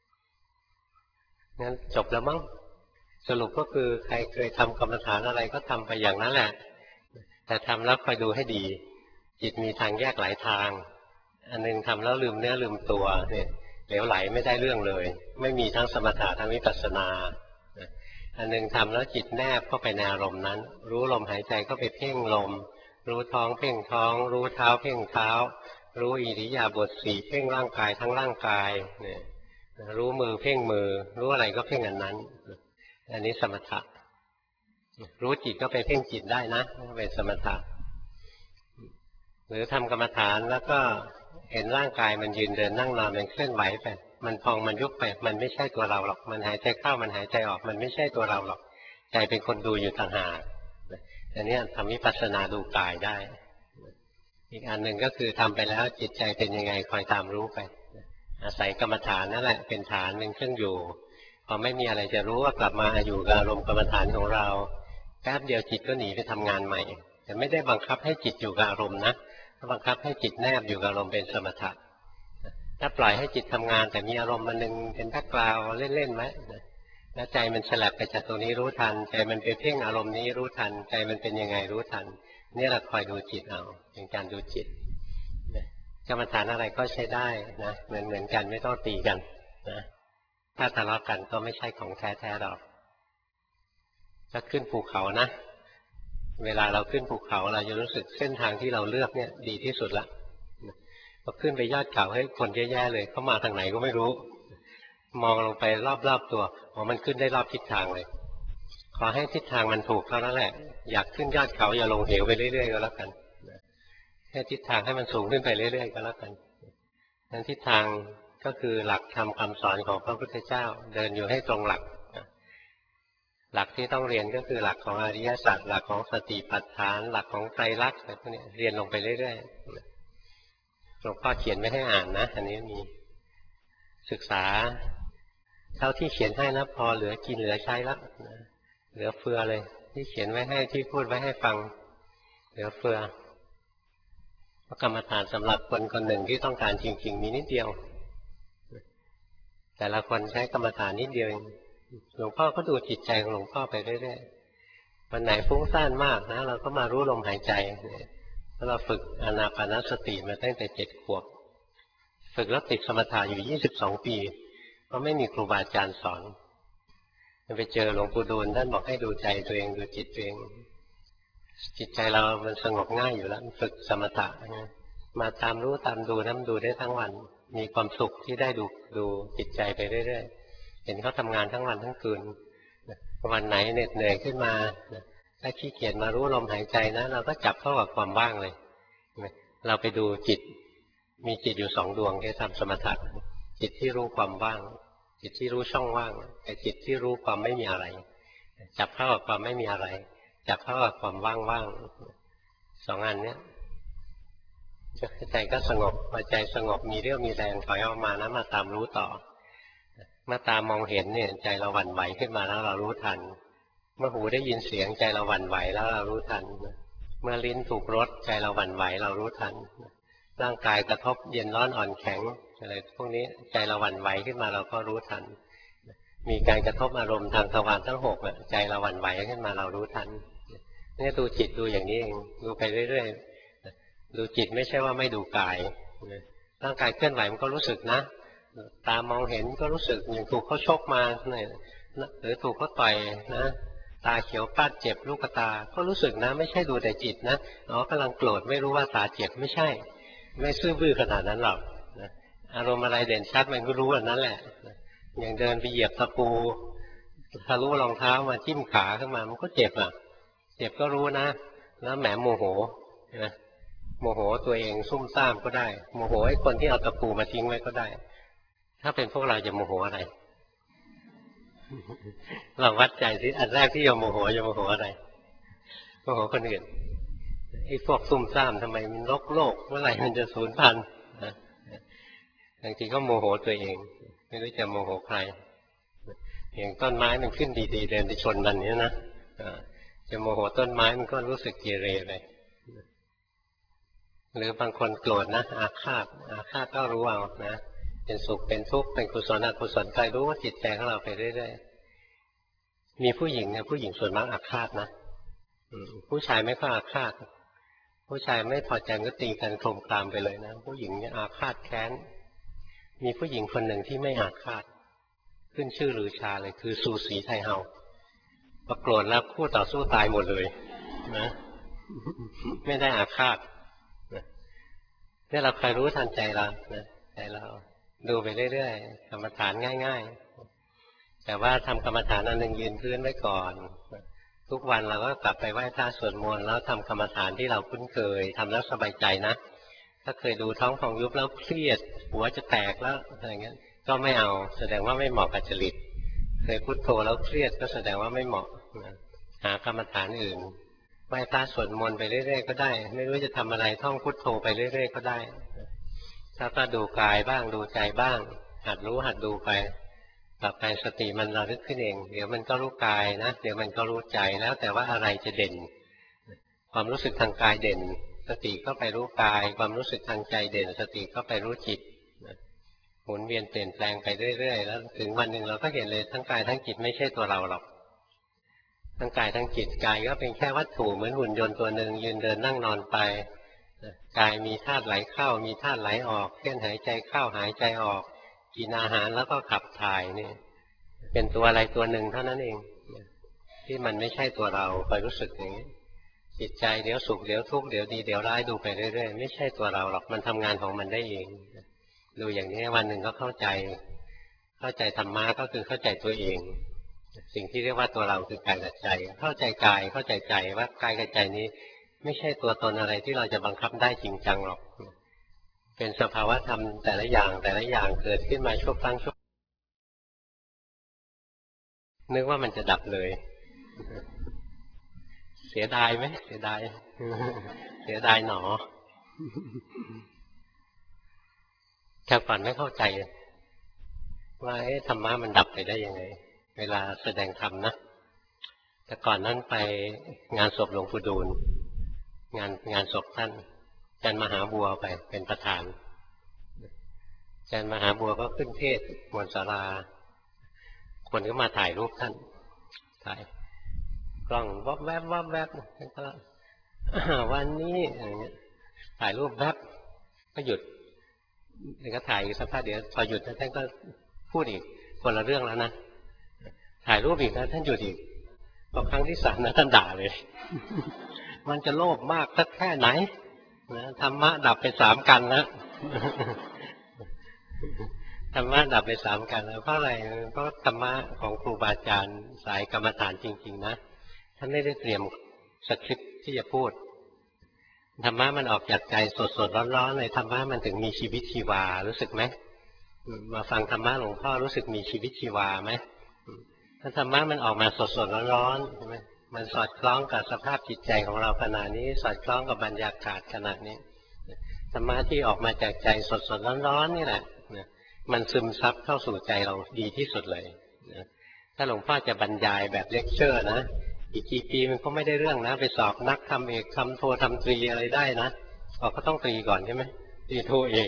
งั้นจบแล้วมั้งสรุปก็คือใครเคยทำกรรมฐานอะไรก็ทำไปอย่างนั้นแหละแต่ทำแล้วคอยดูให้ดีจิตมีทางแยกหลายทางอันนึงทำแล้วลืมเนื้อลืมตัวเนี่ยเหลวไหลไม่ได้เรื่องเลยไม่มีทั้งสมถะทั้งวิปัสสนาอันนึงทำแล้วจิตแนบเข้าไปในอารมณ์นั้นรู้ลมหายใจก็ไปเพ่งลมรู้ท้องเพ่งท้องรู้เท้าเพ่งเท้ารู้อิริยาบถสี่เพ่งร่างกายทั้งร่างกายเนี่ยรู้มือเพ่งมือรู้อะไรก็เพ่งอันนั้นอันนี้สมถะรู้จิตก็ไปเพ่งจิตได้นะเป็นสมถะหรือทำกรรมฐานแล้วก็เห็นร่างกายมันยืนเดินนั่งนอนมันเคลื่อนไหวไปมันพองมันยุบไปมันไม่ใช่ตัวเราหรอกมันหายใจเข้ามันหายใจออกมันไม่ใช่ตัวเราหรอกใจเป็นคนดูอยู่ต่างหากอันนี้ทำวิปัสสนาดูกายได้อีกอันหนึ่งก็คือทำไปแล้วจิตใจเป็นยังไงคอยตามรู้ไปอาศัยกรรมฐานนั่นแหละเป็นฐานเป็นเครื่องอยู่พอไม่มีอะไรจะรู้ว่ากลับมาอยู่กับอารมณ์กรรมฐานของเราแป๊บเดียวจิตก็หนีไปทำงานใหม่แต่ไม่ได้บังคับให้จิตอยู่กับอารมณ์นะบังคับให้จิตแนบอยู่กับอารมณ์เป็นสมถะถ้าปล่อยให้จิตทำงานแต่มีอารมณ์มันนึงเป็นแบ็คกราวด์เล่นๆไหมแล้วใจมันฉลับไปจากตรงนี้รู้ทันใจมันไปเพ่งอารมณ์นี้รู้ทันใจมันเป็นยังไงรู้ทันนี่เราคอยดูจิตเอาเป็นการดูจิตกรรมฐานอะไรก็ใช้ได้นะเหมือนเหมือนกันไม่ต้องตีกันนะถ้าทะเลาะกันก็ไม่ใช่ของแท้ๆหรอกถ้าขึ้นภูเขานะเวลาเราขึ้นภูเขาเราจะรู้สึกเส้นทางที่เราเลือกเนี่ยดีที่สุดละพอขึ้นไปยอดเขาให้คนแย่ๆเลยเขามาทางไหนก็ไม่รู้มองลงไปรอบๆตัวอ๋อมันขึ้นได้รอบทิศทางเลยขอให้ทิศทางมันถูกเท่านั้นแหละอยากขึ้นยอดเขาอย่าลงเหวไปเรื่อยๆก็แล้วกันแค่ทิศทางให้มันสูงขึ้นไปเรื่อยๆก็แล้วกันนั้นทิศทางก็คือหลักธรรมคำสอนของพระพุทธเจ้าเดินอยู่ให้ตรงหลักหลักที่ต้องเรียนก็คือหลักของอริยสัจหลักของสติปัฏฐานหลักของไตรลักษณ์อะไรพวกนี้เรียนลงไปเรื่อยๆหลวงพ่อเขียนไม่ให้อ่านนะอันนี้มีศึกษาเท่าที่เขียนให้นะพอเหลือกินเหลือใช้แล้วเหลือเฟือเลยที่เขียนไว้ให้ที่พูดไว้ให้ฟังเหลือเฟือกรรมฐานสำหรับคนคนหนึ่งที่ต้องการจริงๆมีนิดเดียวแต่ละคนใช้กรรมฐานนิดเดียวหลวงพ่อก็ดูจิตใจของหลวงพ่อไปเรื่อยๆวันไหนฟุ้งซ่านมากนะเราก็มารู้ลมหายใจแล้วเราฝึกอานาปานสติมาตั้งแต่เจ็ดขวบฝึกแล้วติดสมถะอยู่ยี่สิบสองปีเพราะไม่มีครูบาอาจารย์สอนไปเจอหลวงปู่ดูลท่านบอกให้ดูใจตัวเองดูจิตตัวเองจิตใจเรามันสงบง่ายอยู่แล้วฝึกสมถะมาตามรู้ตามดูน้ำดูได้ทั้งวันมีความสุขที่ได้ดูดูจิตใจไปเรื่อยๆเห็นเขาทำงานทั้งวันทั้งคืนวันไหนเหน็ดเหนื่อยขึ้นมาถ้าขี้เกียจมารู้ลมหายใจนะเราก็จับเข้ากับความว่างเลยเราไปดูจิตมีจิตอยู่สองดวงที่ทำสมถะจิตที่รู้ความว่างจิตที่รู้ช่องว่างกับจิตที่รู้ความไม่มีอะไรจับเข้ากับความไม่มีอะไรจับเข้ากับความว่างๆสองอันเนี้ยใจก็สงบพอใจสงบมีเรี่ยวมีแรงถอยออกมานะมาตามรู้ต่อเมื่อตามองเห็นเนี่ยใจเราหวั่นไหวขึ้นมาแล้วเรารู้ทันเมื่อหูได้ยินเสียงใจเราหวั่นไหวแล้วเรารู้ทันเมื่อลิ้นถูกรสใจเราหวั่นไหวเรารู้ทันร่างกายกระทบเย็นร้อนอ่อนแข็งอะไรพวกนี้ใจเราหวั่นไหวขึ้นมาเราก็รู้ทันมีการกระทบอารมณ์ทางทวารทั้งหกใจเราหวั่นไหวขึ้นมาเรารู้ทันนี่ดูจิตดูอย่างนี้เองดูไปเรื่อยๆดูจิตไม่ใช่ว่าไม่ดูกายร่างกายเคลื่อนไหวมันก็รู้สึกนะตามองเห็นก็รู้สึกอย่างถูกเขาชกมาหรือถูกเขาต่อยนะตาเขียวปาดเจ็บลูกตาก็รู้สึกนะไม่ใช่ดูแต่จิตนะอ๋อกำลังโกรธไม่รู้ว่าตาเจ็บไม่ใช่ไม่ซื่อบื้อขนาดนั้นหรอกอารมณ์อะไรเด่นชัดมันก็รู้อันนั้นแหละอย่างเดินไปเหยียบตะปูทะลุรองเท้ามาจิ้มขาขึ้นมามันก็เจ็บอ่ะเจ็บก็รู้นะแล้วแหมโมโหนะโมโหตัวเองซุ่มซ่ามก็ได้โมโหไอ้คนที่เอาตะปูมาทิ้งไว้ก็ได้ถ้าเป็นพวกเราจะโมโหอะไรเราวัดใจสิอันแรกที่จะโมโหจะโมโหอะไรโมโหคนอื่นไอ้พวกซุ่มซ่ามทำไมมันลกโลกเมื่อไหร่มันจะสูญพันธุ์บางทีก็โมโหตัวเองไม่รู้จะโมโหใครอย่างต้นไม้มันขึ้นดีๆเดินไปชนมันนี้นะจะโมโหต้นไม้มันก็รู้สึกเกเรไปหรือบางคนโกรธนะอาฆาตอาฆาตก็รู้เอานะเป็นสุขเป็นทุกข์เป็นกุศลอกุศลใจรู้ว่าจิตใจของเราไปเรื่อยๆมีผู้หญิงเนี่ยผู้หญิงส่วนมากอาฆาตนะผู้ชายไม่ค่อยอาฆาตผู้ชายไม่พอใจก็ตีกันโครมครามไปเลยนะผู้หญิงเนี่ยอาฆาตแค้นมีผู้หญิงคนหนึ่งที่ไม่อาฆาตขึ้นชื่อลือชาเลยคือซูสีไทเฮาพอโกรธแล้วคู่ต่อสู้ตายหมดเลยนะไม่ได้อาฆาตนี่เราคอยรู้ทันใจเรานะใจเราดูไปเรื่อยๆกรรมฐานง่ายๆแต่ว่าทำกรรมฐานอันหนึ่งยืนพื้นไว้ก่อนทุกวันเราก็กลับไปไหว้พระสวดมนต์แล้วทำกรรมฐานที่เราคุ้นเคยทำแล้วสบายใจนะถ้าเคยดูท้องพองยุบแล้วเครียดหัวจะแตกแล้วอะไรเงี้ยก็ไม่เอาแสดงว่าไม่เหมาะกับจริตเคยพุทโธแล้วเครียดก็แสดงว่าไม่เหมาะหากรรมฐานอื่นไหว้พระสวดมนต์ไปเรื่อยๆก็ได้ไม่รู้จะทำอะไรท่องพุทโธไปเรื่อยๆก็ได้ถ้าก็ดูกายบ้างดูใจบ้างหัดรู้หัดดูไปต่อไปสติมันระลึกขึ้นเองเดี๋ยวมันก็รู้กายนะเดี๋ยวมันก็รู้ใจแล้วแต่ว่าอะไรจะเด่นความรู้สึกทางกายเด่นสติก็ไปรู้กายความรู้สึกทางใจเด่นสติก็ไปรู้จิตหมุนเวียนเปลี่ยนแปลงไปเรื่อยๆแล้วถึงวันหนึ่งเราก็เห็นเลยทั้งกายทั้งจิตไม่ใช่ตัวเราหรอกทั้งกายทั้งจิตกายก็เป็นแค่วัตถุเหมือนหุ่นยนต์ตัวหนึ่งยืนเดินนั่งนอนไปกายมีธาตุไหลเข้ามีธาตุไหลออกเคลื่อนหายใจเข้าหายใจออกกินอาหารแล้วก็ขับถ่ายนี่เป็นตัวอะไรตัวหนึ่งเท่านั้นเองที่มันไม่ใช่ตัวเราคอยรู้สึกอย่างนี้จิตใจเดี๋ยวสุขเดี๋ยวทุกข์เดี๋ยวดีเดี๋ยวร้ายดูไปเรื่อยๆไม่ใช่ตัวเราหรอกมันทำงานของมันได้เองดูอย่างนี้วันหนึ่งก็เข้าใจเข้าใจธรรมะก็คือเข้าใจตัวเองสิ่งที่เรียกว่าตัวเราคือกายกับใจเข้าใจกายเข้าใจใจว่ากายกับใจนี้ไม่ใช่ตัวตนอะไรที่เราจะบังคับได้จริงจังหรอกเป็นสภาวะธรรมแต่ละอย่างแต่ละอย่างเกิดขึ้นมาชั่วครั้งชั่วนึกว่ามันจะดับเลยเสียดายไหมเสียดายเสียดายหนอแค่ก่อนไม่เข้าใจว่าเอ๊ะธรรมะมันดับไปได้ยังไงเวลาแสดงธรรมนะแต่ก่อนนั้นไปงานศพหลวงปู่ดูลงานงานศพท่านอาจารย์มหาบัวไปเป็นประธานอาจารย์มหาบัวก็ขึ้นเทศน์บนศาลาคนก็มาถ่ายรูปท่านถ่ายกล้องวับแวบวับแวบแล้วก็วันนี้อย่างเงี้ยถ่ายรูปแวบก็หยุดแล้วก็ถ่ายอีกสักพักเดี๋ยวพอหยุดท่านก็พูดอีกคนละเรื่องแล้วนะถ่ายรูปอีกนะท่านหยุดอีกพอครั้งที่สามนะท่านด่าเลยมันจะโลภมากสักแค่ไหนนะธรรมะดับไปสามกันแล้วธรรมะดับไปสามกันแล้วเพราะอะไรเพราะธรรมะของครูบาอาจารย์สายกรรมฐานจริงๆนะท่านไม่ได้เตรียมสคริปต์ที่จะพูดธรรมะมันออกจากใจสดๆร้อนๆเลยธรรมะมันถึงมีชีวิตชีวารู้สึกไหมมาฟังธรรมะหลวงพ่อรู้สึกมีชีวิตชีวาไหมถ้าธรรมะมันออกมาสดๆร้อนๆใช่ไหมมันสอดคล้องกับสภาพจิตใจของเราขณะนี้สอดคล้องกับบรรยากาศขณะนี้ธรรมะที่ออกมาจากใจสดๆร้อนๆนี่แหละมันซึมซับเข้าสู่ใจเราดีที่สุดเลยถ้าหลวงพ่อจะบรรยายแบบเลคเชอร์นะอีกกี่ปีมันก็ไม่ได้เรื่องนะไปสอบนักทำเอกทำโททำตรีอะไรได้นะออกก็ต้องตรีก่อนใช่ไหมตรีโทเอก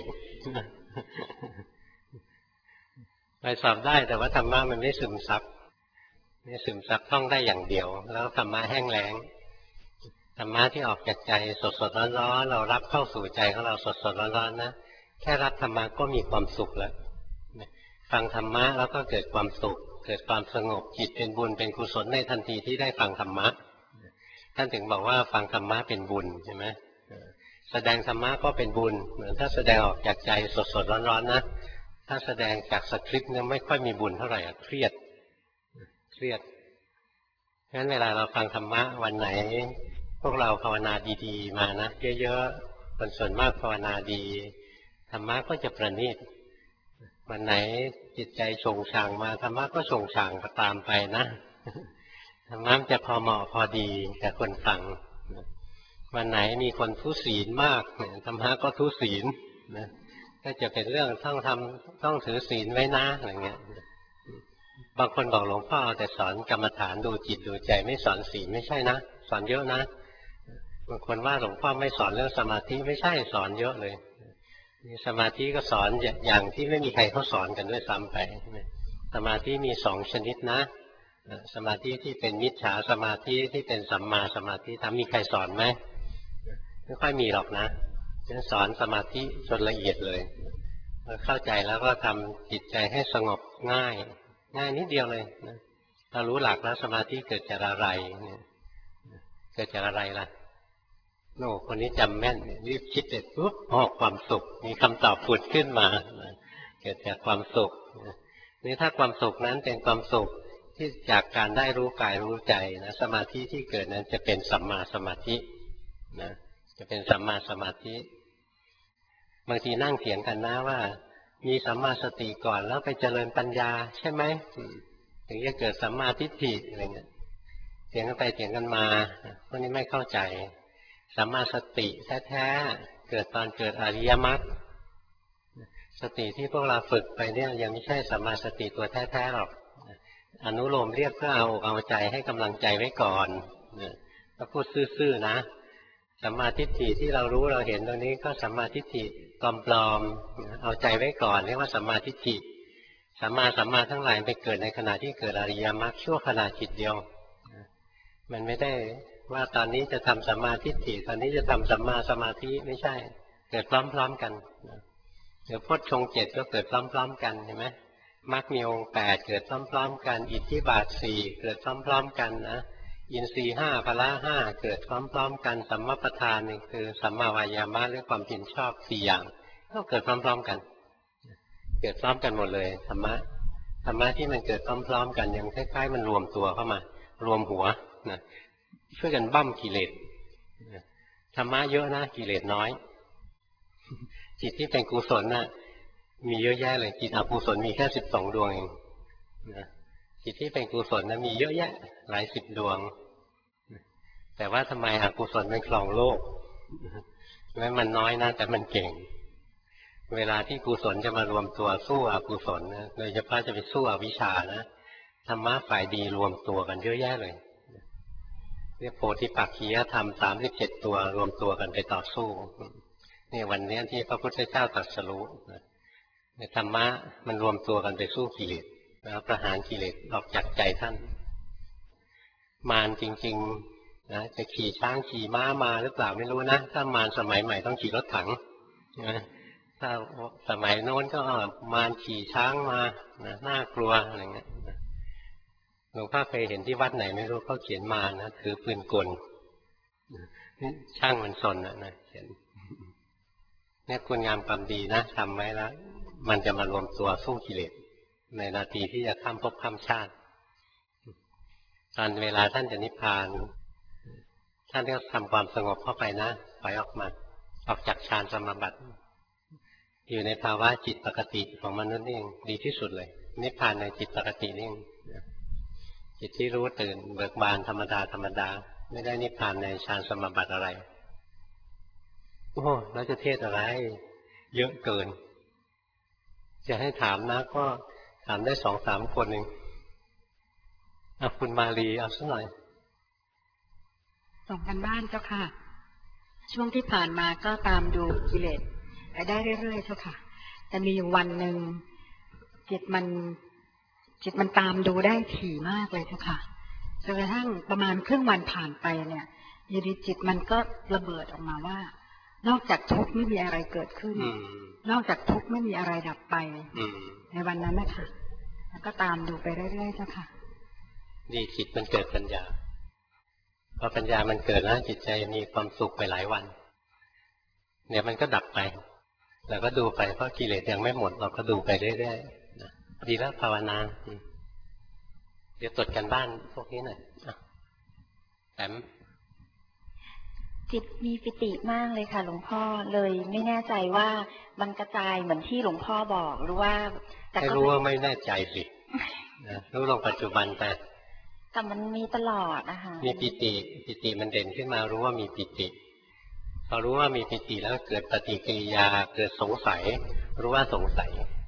ไปสอบได้แต่ว่าธรรมะมันไม่ซึมซับไม่ซึมซับท่องได้อย่างเดียวแล้วธรรมะแห้งแล้งธรรมะที่ออกจากใจสดๆร้อนๆเรารับเข้าสู่ใจของเราสดๆร้อนๆนะแค่รับธรรมะก็มีความสุขแล้วฟังธรรมะแล้วก็เกิดความสุขเกิดความสงบจิตเป็นบุญเป็นกุศลในทันทีที่ได้ฟังธรรมะท่านถึงบอกว่าฟังธรรมะเป็นบุญใช่ไหมแสดงธรรมะก็เป็นบุญเหมือนถ้าแสดงออกจากใจสดๆร้อนๆนะถ้าแสดงจากสคริปต์เนี่ยไม่ค่อยมีบุญเท่าไหร่เครียดเครียดงั้นเวลาเราฟังธรรมะวันไหนพวกเราภาวนาดีๆมานะเยอะๆคนส่วนมากภาวนาดีธรรมะก็จะประณีตวันไหนจิตใจชงช่างมาธรรมะก็ชงช่างก็ตามไปนะธรรมะจะพอเหมาะพอดีกับคนฟังวันไหนมีคนทุศีลมากธรรมะก็ทุศีลนะก็จะเป็นเรื่องต้องทำต้องถือศีลไว้นะอะไรเงี้ยบางคนบอกหลวงพ่อเอาแต่สอนกรรมฐานดูจิตดูใจไม่สอนศีลไม่ใช่นะสอนเยอะนะบางคนว่าหลวงพ่อไม่สอนเรื่องสมาธิไม่ใช่สอนเยอะเลยสมาธิก็สอนอย่างที่ไม่มีใครเขาสอนกันด้วยซ้ำไปสมาธิมีสองชนิดนะสมาธิที่เป็นมิจฉาสมาธิที่เป็นสัมมาสมาธิทำมีใครสอนไหมไม่ค่อยมีหรอกนะสอนสมาธิจนละเอียดเลยเข้าใจแล้วก็ทำจิตใจให้สงบง่ายง่ายนิดเดียวเลยนะเรารู้หลักแล้วสมาธิเกิดจากอะไรเนี่ยเกิดจากอะไรล่ะโน่คนนี้จำแม่นรีบคิดเสร็จปุ๊บออกความสุขมีคำตอบผุดขึ้นมาเกิดจากความสุขนี่ถ้าความสุขนั้นเป็นความสุขที่จากการได้รู้กายรู้ใจนะสมาธิที่เกิดนั้นจะเป็นสัมมาสมาธินะจะเป็นสัมมาสมาธิบางทีนั่งเถียงกันนะว่ามีสัมมาสติก่อนแล้วไปเจริญปัญญาใช่ไหมถึงจะเกิดสัมมาทิฏฐิอะไรเงี้ยเถียงกันไปเถียงกันมาพวกนี้ไม่เข้าใจสัมมาสติแท้ๆเกิดตอนเกิดอริยมรรคสติที่พวกเราฝึกไปเนี่ยยังไม่ใช่สัมมาสติตัวแท้ๆหรอกอนุโลมเรียกเพื่อเอาเอาใจให้กำลังใจไว้ก่อนถ้าพูดซื่อๆนะสัมมาทิฏฐิที่เรารู้เราเห็นตรงนี้ก็สัมมาทิฏฐิปลอมๆเอาใจไว้ก่อนเรียกว่าสัมมาทิฏฐิสัมมาสัมมาทั้งหลายไปเกิดในขณะที่เกิดอริยมรรคชั่วขณะจิตเดียวมันไม่ได้ว่าตอนนี้จะทำสัมมาทิฏฐิตอนนี้จะทำสัมมาสมาธิไม่ใช่เกิดพร้อมๆกันเดี๋ยวพจน์ชงเจ็ดก็เกิดพร้อมๆกันเห็นไหมมรรคมีองค์แปดเกิดพร้อมๆกันอิทธิบาทสี่เกิดพร้อมๆกันนะอินทรีย์ห้าพละห้าเกิดพร้อมๆกันสัมมาประธานนี่คือสัมมาวายามะหรือความเพียรชอบสี่อย่างก็เกิดพร้อมๆกันเกิดพร้อมกันหมดเลยธรรมะธรรมะที่มันเกิดพร้อมๆกันยังคล้ายๆมันรวมตัวเข้ามารวมหัวนะช่วยกันบั้มกิเลสธรรมะเยอะนะกิเลสน้อยจิตที่เป็นกุศลน่ะมีเยอะแยะเลยจิตอกุศลมีแค่สิบสองดวงเองนะจิตที่เป็นกุศลนั้นมีเยอะแยะหลายสิบดวงแต่ว่าทำไมอกุศลมันครองโลกแม้มันน้อยนะแต่มันเก่งเวลาที่กุศลจะมารวมตัวสู้อกุศลนะโดยเฉพาะจะไปสู้อวิชชานะธรรมะฝ่ายดีรวมตัวกันเยอะแยะเลยเรียกโพธิปักขียธรรมสามสิบเจ็ดตัวรวมตัวกันไปต่อสู้นี่วันนี้ที่พระพุทธเจ้าตรัสรู้ในธรรมะมันรวมตัวกันไปสู้กิเลสแล้วประหารกิเลสออกจากใจท่านมารจริงๆนะจะขี่ช้างขี่ม้ามาหรือเปล่าไม่รู้นะถ้ามารสมัยใหม่ต้องขี่รถถังนะถ้าสมัยโน้นก็มารขี่ช้างมานะน่ากลัวอะไรเงี้ยหลวงพ่อเคยเห็นที่วัดไหนไม่รู้เขาเขียนมานะถือปืนกลช่างมันสนนะนะเขียนเนี่ยคุณงามความดีนะทำไว้แล้วมันจะมารวมตัวสู้กิเลสในนาทีที่จะข้ามภพข้ามชาติตอนเวลาท่านจะนิพพานท่านก็ทำความสงบเข้าไปนะปล่อยออกมาออกจากฌานสมาบัติอยู่ในภาวะจิตปกติของมนุษย์นี่เองดีที่สุดเลยนิพพานในจิตปกตินี่เองจิตที่รู้ตื่นเบิกบานธรรมดาธรรมดาไม่ได้นิพพานในฌานสมาบัติอะไรโอ้แล้วจะเทศอะไรเยอะเกินจะให้ถามนะก็ถามได้สองสามคนเองเอาคุณมาลีเอาสักหน่อยส่งกันบ้านเจ้าค่ะช่วงที่ผ่านมาก็ตามดูกิเลสไปได้เรื่อยๆเจ้าค่ะแต่มีอยู่วันหนึ่งจิตมันจิตมันตามดูได้ถี่มากเลยเจ้าค่ะจนกระทั่งประมาณครึ่งวันผ่านไปเนี่ยอยู่ดีจิตมันก็ระเบิดออกมาว่านอกจากทุกข์ไม่มีอะไรเกิดขึ้นนอกจากทุกข์ไม่มีอะไรดับไปในวันนั้นนะคะแล้วก็ตามดูไปเรื่อยๆเจ้าค่ะดีจิตมันเกิดปัญญาพอปัญญามันเกิดแล้วจิตใจมีความสุขไปหลายวันเนี่ยมันก็ดับไปเราก็ดูไปเพราะกิเลสยังไม่หมดเราก็ดูไปเรื่อยๆดีแล้วภาวนาเดี๋ยวตรวจกันบ้านพวกนี้หน่อยแอมจิตมีปิติมากเลยค่ะหลวงพ่อเลยไม่แน่ใจว่ามันกระจายเหมือนที่หลวงพ่อบอกหรือว่าให้รู้ว่าไม่แน่ใจสิรู้ลงปัจจุบันแต่แต่มันมีตลอดนะคะมีปิติปิติมันเด่นขึ้นมารู้ว่ามีปิติพอรู้ว่ามีปิติแล้วเกิดปฏิกิริยาเกิดสงสัยรู้ว่าสงสัย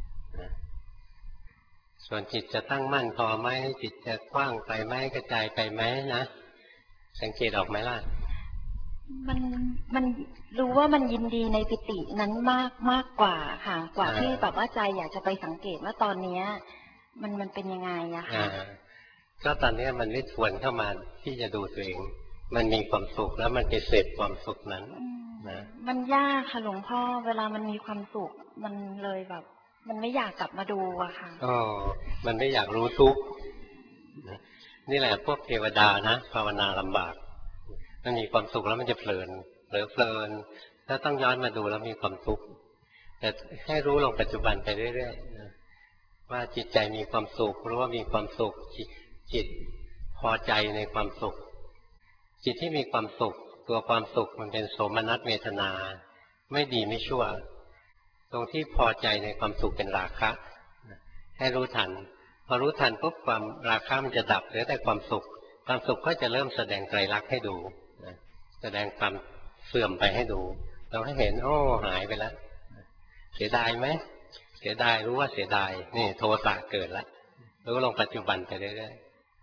ส่วนจิตจะตั้งมั่นพอไหมจิตจะกว้างไปไหมกระจายไปไหมนะสังเกตออกไหมล่ะมันมันรู้ว่ามันยินดีในปิตินั้นมากมากกว่าค่ะกว่าที่แบบว่าใจอยากจะไปสังเกตว่าตอนนี้มันมันเป็นยังไงอะค่ะก็ตอนนี้มันไม่ทวนเข้ามาที่จะดูตัวเองมันมีความสุขแล้วมันไปเสพความสุขนั้นนะมันยากค่ะหลวงพ่อเวลามันมีความสุขมันเลยแบบมันไม่อยากกลับมาดูอะค่ะอ๋อมันไม่อยากรู้ทุกข์นี่แหละพวกเทวดานะภาวนาลำบากมันมีความสุขแล้วมันจะเพลินเผลอเพลินถ้าต้องย้อนมาดูแล้วมีความทุกข์แต่ให้รู้ลงปัจจุบันไปเรื่อยๆว่าจิตใจมีความสุขรู้ว่ามีความสุขจิตพอใจในความสุขจิตที่มีความสุขตัวความสุขมันเป็นโสมนัสเวทนาไม่ดีไม่ชั่วตรงที่พอใจในความสุขเป็นราคะให้รู้ทันพอรู้ทันปุ๊บความราคะมันจะดับเหลือแต่ความสุขความสุขก็จะเริ่มแสดงไตรลักษณ์ให้ดูแสดงความเสื่อมไปให้ดูเราให้เห็นโอ้หายไปแล้วเสียดายไหมเสียดายรู้ว่าเสียดายนี่โทสะเกิดแล้วรู้ลงปัจจุบันไปเรื่อย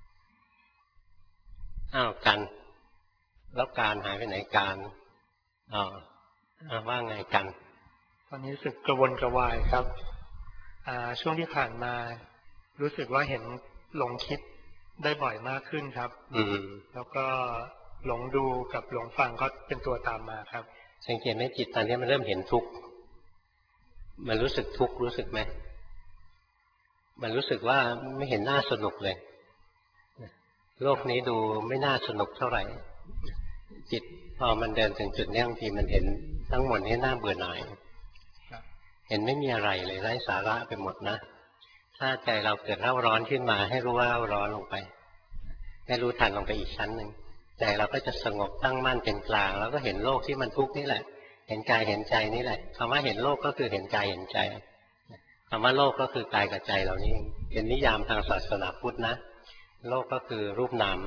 ๆอ้าวกันแล้วการหายไปไหนการอ๋อว่าไงกันตอนนี้รู้สึกกระวนกระวายครับช่วงที่ผ่านมารู้สึกว่าเห็นหลงคิดได้บ่อยมากขึ้นครับแล้วก็หลงดูกับหลงฟังก็เป็นตัวตามมาครับสังเกตไหมจิตตอนนี้มันเริ่มเห็นทุกข์มันรู้สึกทุกข์รู้สึกไหมมันรู้สึกว่าไม่เห็นน่าสนุกเลยโลกนี้ดูไม่น่าสนุกเท่าไหร่จิตพอมันเดินถึงจุดนี้บางทีมันเห็นทั้งหมดนี้น่าเบื่อหน่ายเห็นไม่มีอะไรเลยไร้สาระไปหมดนะถ้าใจเราเกิดเร่าร้อนขึ้นมาให้รู้ว่าเร่าร้อนลงไปให้รู้ทันลงไปอีกชั้นหนึ่งใจเราก็จะสงบตั้งมั่นเป็นกลางแล้วก็เห็นโลกที่มันทุกข์นี่แหละเห็นกายเห็นใจนี่แหละคำว่าเห็นโลกก็คือเห็นกายเห็นใจคำว่าโลกก็คือกายกับใจเรานี่เป็นนิยามทางศาสนาพุทธนะโลกก็คือรูปนาม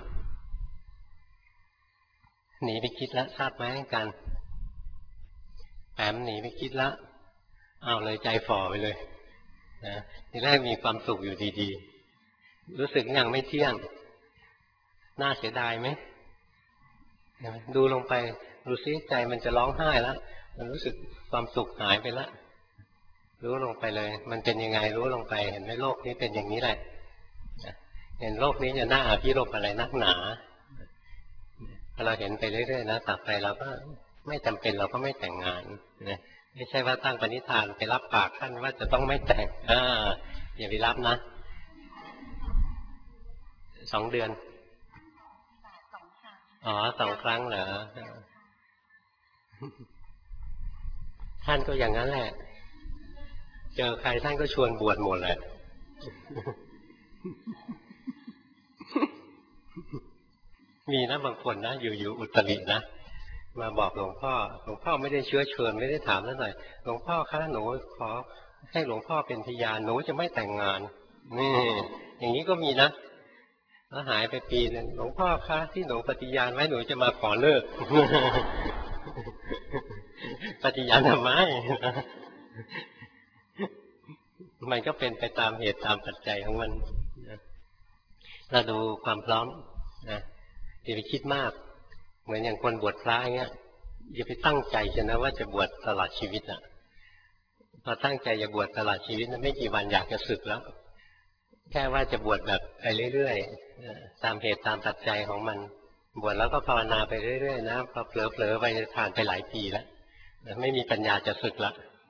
หนีไปคิดแล้วทราบไหมกันแอมหนีไปคิดแล้วเอาเลยใจฝ่อไปเลยนะทีแรกมีความสุขอยู่ดีๆรู้สึกยังไม่เที่ยงน่าเสียดายไหมดูลงไปดูซิใจมันจะร้องไห้แล้วมันรู้สึกความสุขหายไปแล้วรู้ลงไปเลยมันเป็นยังไงรู้ลงไปเห็นไหมโลกนี้เป็นอย่างนี้แหละเห็นโลกนี้จะน่าอภิรมย์อะไรนักหนาพอเราเห็นไปเรื่อยๆนะต่อไปเราก็ไม่จำเป็นเราก็ไม่แต่งงานนะไม่ใช่ว่าตั้งปณิธานไปรับปากท่านว่าจะต้องไม่แต่งอ่าอย่าไปรับนะสองเดือนอ๋อสองครั้งเหรอท่านก็อย่างนั้นแหละเจอใครท่านก็ชวนบวชหมดแหละมีนะบางคนนะอยู่ๆอุตรินะมาบอกหลวงพ่อหลวงพ่อไม่ได้เชื้อเชิญไม่ได้ถามนั่นหน่อยหลวงพ่อคะหนูขอให้หลวงพ่อเป็นพยานหนูจะไม่แต่งงานนี่อย่างนี้ก็มีนะแล้วหายไปปีนึงหลวงพ่อคะที่หนูปฏิญาณไว้หนูจะมาขอเลิก ปฏิญาณทำไม มันก็เป็นไปตามเหตุตามปัจจัยของมันเราดูความพร้อมนะอย่าไปคิดมากเหมือนอย่างคนบวชพระอย่างเงี้ยอย่าไปตั้งใจจะนะว่าจะบวชตลอดชีวิตอ่ะพอตั้งใจจะบวชตลอดชีวิตนั้นไม่กี่วันอยากจะสึกแล้วแค่ว่าจะบวชแบบไปเรื่อยๆตามเหตุตามปัจจัยของมันบวชแล้วก็ภาวนาไปเรื่อยๆนะพอเผลอๆไปผ่านไปหลายปีแล้วไม่มีปัญญาจะสึกละ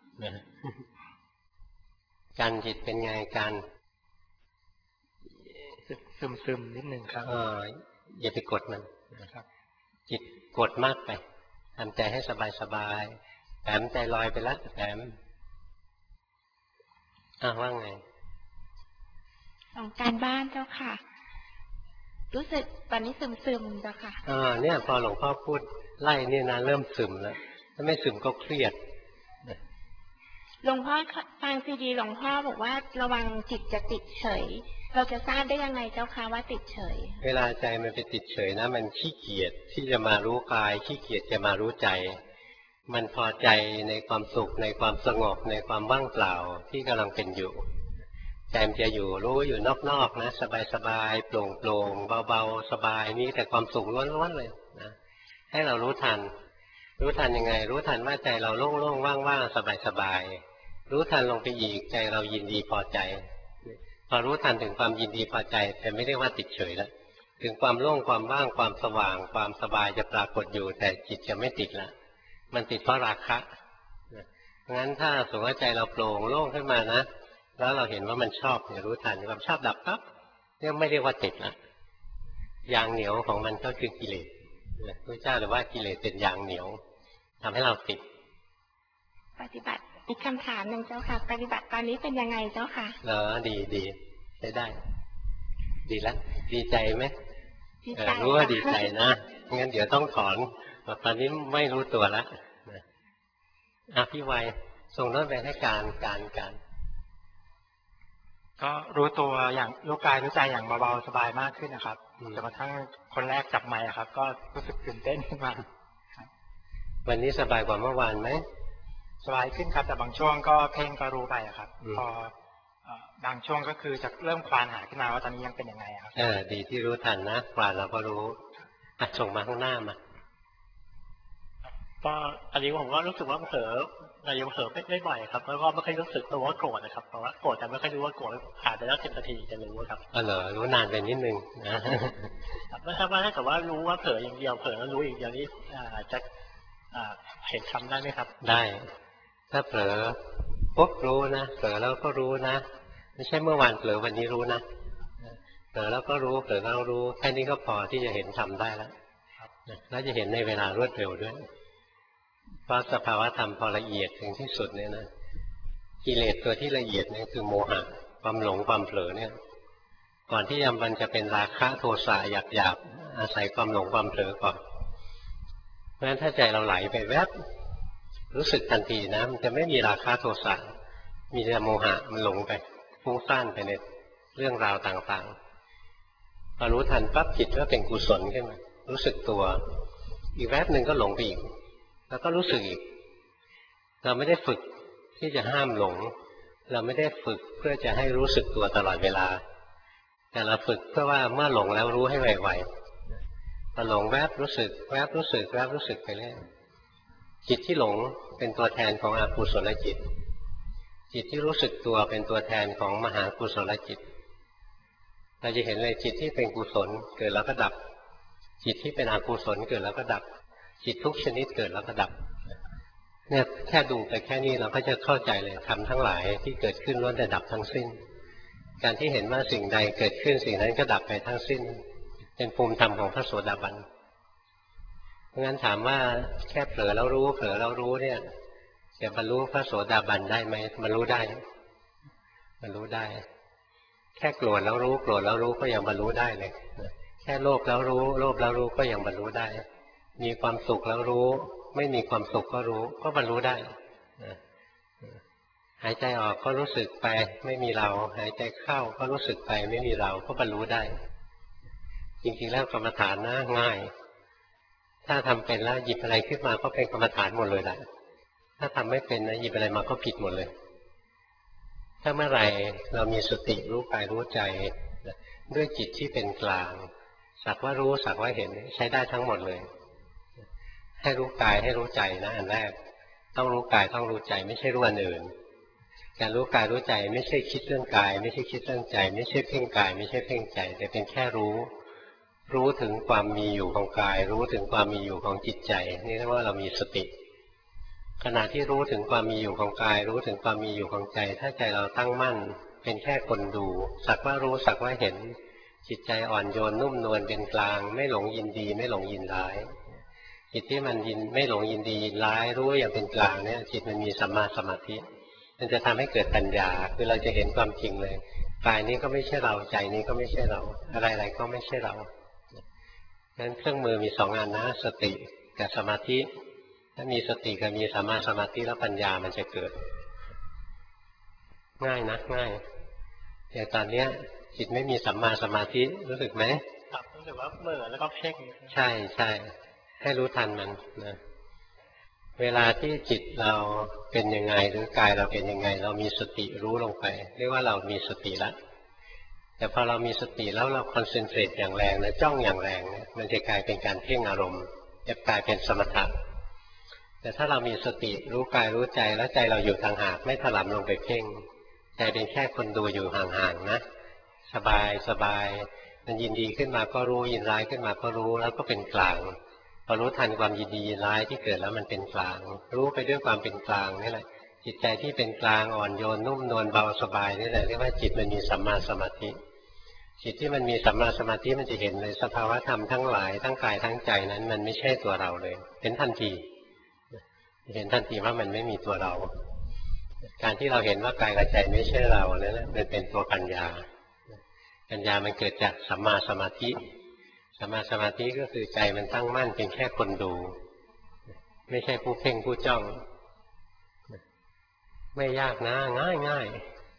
การจิตเป็นไงการซึมซึมนิดนึงครับเอออย่าไปกดมันนะครับจิตกดมากไปทำใจให้สบายสบายแถมใจลอยไปแล้วแถมอ้าวว่าไงของการบ้านเจ้าค่ะรู้สึกตอนนี้ซึมซึมเจ้าค่ะอ่าเนี่ยพอหลวงพ่อพูดไล่นี่นะเริ่มซึมแล้วถ้าไม่ซึมก็เครียดหลวงพ่อฟังซีดีหลวงพ่อบอกว่าระวังจิตจะติดเฉยเราจะทราบได้ยังไงเจ้าคะว่าติดเฉยเวลาใจมันไปติดเฉยนะมันขี้เกียจที่จะมารู้กายขี้เกียจจะมารู้ใจมันพอใจในความสุขในความสงบในความว่างเปล่าที่กำลังเป็นอยู่ใจมันจะอยู่รู้อยู่นอกๆนะสบายๆโปร่งๆเบาๆสบายมีแต่ความสุขล้วนๆเลยนะให้เรารู้ทันรู้ทันยังไงรู้ทันว่าใจเราโล่งๆว่างๆสบายๆรู้ทันลงไปอีกใจเรายินดีพอใจพอรู้ทันถึงความยินดีพอใจแต่ไม่ได้ว่าติดเฉยแล้วถึงความโล่งความว่างความสว่างความสบายจะปรากฏอยู่แต่จิตจะไม่ติดละมันติดเพราะราคะเพราะงั้นถ้าสมมติว่าใจเราโปร่งโล่งขึ้นมานะแล้วเราเห็นว่ามันชอบเนี่ยรู้ทันความชอบดับปั๊บเนี่ยไม่เรียกว่าติดละยางเหนียวของมันก็คือกิเลสพระเจ้าหรือว่ากิเลสเป็นยางเหนียวทำให้เราติดปฏิบัติอีกคำถามหนึ่งเจ้าค่ะปฏิบัติตอนนี้เป็นยังไงเจ้าค่ะเหรอดีดีใช้ได้ดีแล้วดีใจไหมรู้ว่าดีใจนะงั้นเดี๋ยวต้องถอนตอนนี้ไม่รู้ตัวแล้วอ่ะพี่วัยส่งโน้ตไปให้การการการก็รู้ตัวอย่างรู้กายรู้ใจอย่างเบาๆสบายมากขึ้นนะครับจนกระทั่งคนแรกจับไมค์ครับก็รู้สึกตื่นเต้นขึ้นมาวันนี้สบายกว่าเมื่อวานไหมสบายขึ้นครับแต่บางช่วงก็เพ่งก็รู้ไปครับพอบางช่วงก็คือจะเริ่มควานหาขึ้นมาว่าตอนนี้ยังเป็นยังไงครับเออดีที่รู้ทันนะควานเราก็รู้อ่ะส่งมาข้างหน้ามาก็อันนี้ผมก็รู้สึกว่าเผลอเรายังเผลอไม่บ่อยครับแล้วก็ไม่ค่อยรู้สึกตัวว่าโกรธนะครับเพราะว่าโกรธแต่ไม่ค่อยรู้ว่าโกรธผ่านไปแล้วสิบนาทีจะรู้ครับอ๋อเหรอรู้นานไปนิดนึงนะไม่ทราบว่าถ้าเกิดว่ารู้ว่าเผลออย่างเดียวเผลอแล้วรู้อีกอย่างนี้จะเห็นทำได้ไหมครับได้ถ้าเผลอปุ๊บรู้นะเผลอแล้วก็รู้นะไม่ใช่เมื่อวานเผลอวันนี้รู้นะเผลอแล้วก็รู้เผลอแล้วรู้แค่นี้ก็พอที่จะเห็นทำได้แล้วแล้วจะเห็นในเวลารวดเร็วด้วยเพราะสภาวะธรรมพอละเอียดถึงที่สุดเนี่ยนะกิเลสตัวที่ละเอียดเนี่ยคือโมหะความหลงความเผลอเนี่ยก่อนที่มันจะเป็นราคะโทสะหยาบๆอาศัยความหลงความเผลอก่อนเพราะฉะนั้นถ้าใจเราไหลไปแวบรู้สึกทันทีนะมันจะไม่มีราคะโทสะมีแต่โมหะมันหลงไปฟุ้งซ่านไปในเรื่องราวต่างๆพอรู้ทันปั๊บจิตก็เป็นกุศลขึ้นมารู้สึกตัวอีกแวบหนึ่งก็หลงไปอีกแล้วก็รู้สึกอีกเราไม่ได้ฝึกที่จะห้ามหลงเราไม่ได้ฝึกเพื่อจะให้รู้สึกตัวตลอดเวลาแต่เราฝึกเพื่อว่าเมื่อหลงแล้วรู้ให้ไวๆพอหลงแวบรู้สึกแวบรู้สึกแวบรู้สึกไปเรื่อยจิตที่หลงเป็นตัวแทนของอกุศลจิตจิตที่รู้สึกตัวเป็นตัวแทนของมหากุศลจิตเราจะเห็นเลยจิตที่เป็นกุศลเกิดแล้วก็ดับจิตที่เป็นอกุศลเกิดแล้วก็ดับจิตทุกชนิดเกิดแล้วก็ดับเนี่ยแค่ดูไปแค่นี้เราก็จะเข้าใจเลยธรรมทั้งหลายที่เกิดขึ้นล้วนแต่ดับทั้งสิ้นการที่เห็นว่าสิ่งใดเกิดขึ้นสิ่งนั้นก็ดับไปทั้งสิ้นเป็นภูมิธรรมของพระโสดาบันเพราะงั้นถามว่าแค่เผลอแล้วรู้เผลอแล้วรู้เนี่ยจะบรรลุพระโสดาบันได้ไหมบรรลุได้บรรลุได้แค่โกรธแล้วรู้โกรธแล้วรู้ก็ยังบรรลุได้เลยแค่โลภแล้วรู้โลภแล้วรู้ก็ยังบรรลุได้มีความสุขแล้วรู้ไม่มีความสุขก็รู้ก็บรรลุได้หายใจออกก็รู้สึกไปไม่มีเราหายใจเข้าก็รู้สึกไปไม่มีเราก็บรรลุได้จริงๆแล้วกรรมฐานนะง่ายถ้าทำเป็นแล้วหยิบอะไรขึ้นมาก็เป็นกรรมฐานหมดเลยแหละถ้าทำไม่เป็นนะหยิบอะไรมาก็ผิดหมดเลยถ้าเมื่อไหร่เรามีสติรู้กายรู้ใจด้วยจิตที่เป็นกลางสักว่ารู้สักว่าเห็นใช้ได้ทั้งหมดเลยให้รู้กายให้รู้ใจนะอันแรกต้องรู้กายต้องรู้ใจไม่ใช่รู้อันอื่นการรู้กายรู้ใจไม่ใช่คิดเรื่องกายไม่ใช่คิดเรื่องใจไม่ใช่เพ่งกายไม่ใช่เพ่งใจแต่เป็นแค่รู้รู้ถึงความมีอยู่ของกายรู้ถึงความมีอยู่ของจิตใจนี่เรียกว่าเรามีสติขณะที่รู้ถึงความมีอยู่ของกายรู้ถึงความมีอยู่ของใจถ้าใจเราตั้งมั่นเป็นแค่คนดูสักว่ารู้สักว่าเห็นจิตใจอ่อนโยนนุ่มนวลเป็นกลางไม่หลงยินดีไม่หลงยินร้ายจิตที่มันยินไม่หลงยินดียินร้ายรู้อย่างเป็นกลางเนี่ยจิตมันมีสัมมาสมาธิมันจะทำให้เกิดปัญญาคือเราจะเห็นความจริงเลยกายนี้ก็ไม่ใช่เราใจนี้ก็ไม่ใช่เราอะไรๆก็ไม่ใช่เรางั้นเครื่องมือมีสองอันนะสติกับสมาธิถ้ามีสติกับมีสัมมาสมาธิแล้วปัญญามันจะเกิดง่ายนะง่ายแต่ตอนเนี้ยจิตไม่มีสัมมาสมาธิรู้สึกไหมครับรู้สึกว่าเมื่อแล้วก็เพ่งใช่ใช่ให้รู้ทันมันนะเวลาที่จิตเราเป็นยังไงหรือกายเราเป็นยังไงเรามีสติรู้ลงไปเรียกว่าเรามีสติแล้วแต่พอเรามีสติแล้วเราคอนเซนเทรตอย่างแรงนะจ้องอย่างแรงเนี่ยมันจะกลายเป็นการเพ่งอารมณ์จะกลายเป็นสมถะแต่ถ้าเรามีสติรู้กายรู้ใจแล้วใจเราอยู่ต่างหากไม่ถลำลงไปเพ่งใจเป็นแค่คนดูอยู่ห่างๆนะสบายสบายมันยินดีขึ้นมาก็รู้ยินร้ายขึ้นมาก็รู้แล้วก็เป็นกลางพอรู้ทันความยินดียินร้ายที่เกิดแล้วมันเป็นกลางรู้ไปด้วยความเป็นกลางนี่แหละจิตใจที่เป็นกลางอ่อนโยนนุ่มนวลเบาสบายนี่แหละเรียกว่าจิตมันมีสัมมาสมาธิจิตที่มันมีสัมมาสมาธิมันจะเห็นเลยสภาวะธรรมทั้งหลายทั้งกายทั้งใจนั้นมันไม่ใช่ตัวเราเลยเห็นทันทีเห็นทันทีว่ามันไม่มีตัวเราการที่เราเห็นว่ากายกับใจไม่ใช่เรานั่นแหละมันเป็นตัวปัญญาปัญญามันเกิดจากสัมมาสมาธิสัมมาสมาธิก็คือใจมันตั้งมั่นเป็นแค่คนดูไม่ใช่ผู้เพ่งผู้จ้องไม่ยากนะง่ายง่าย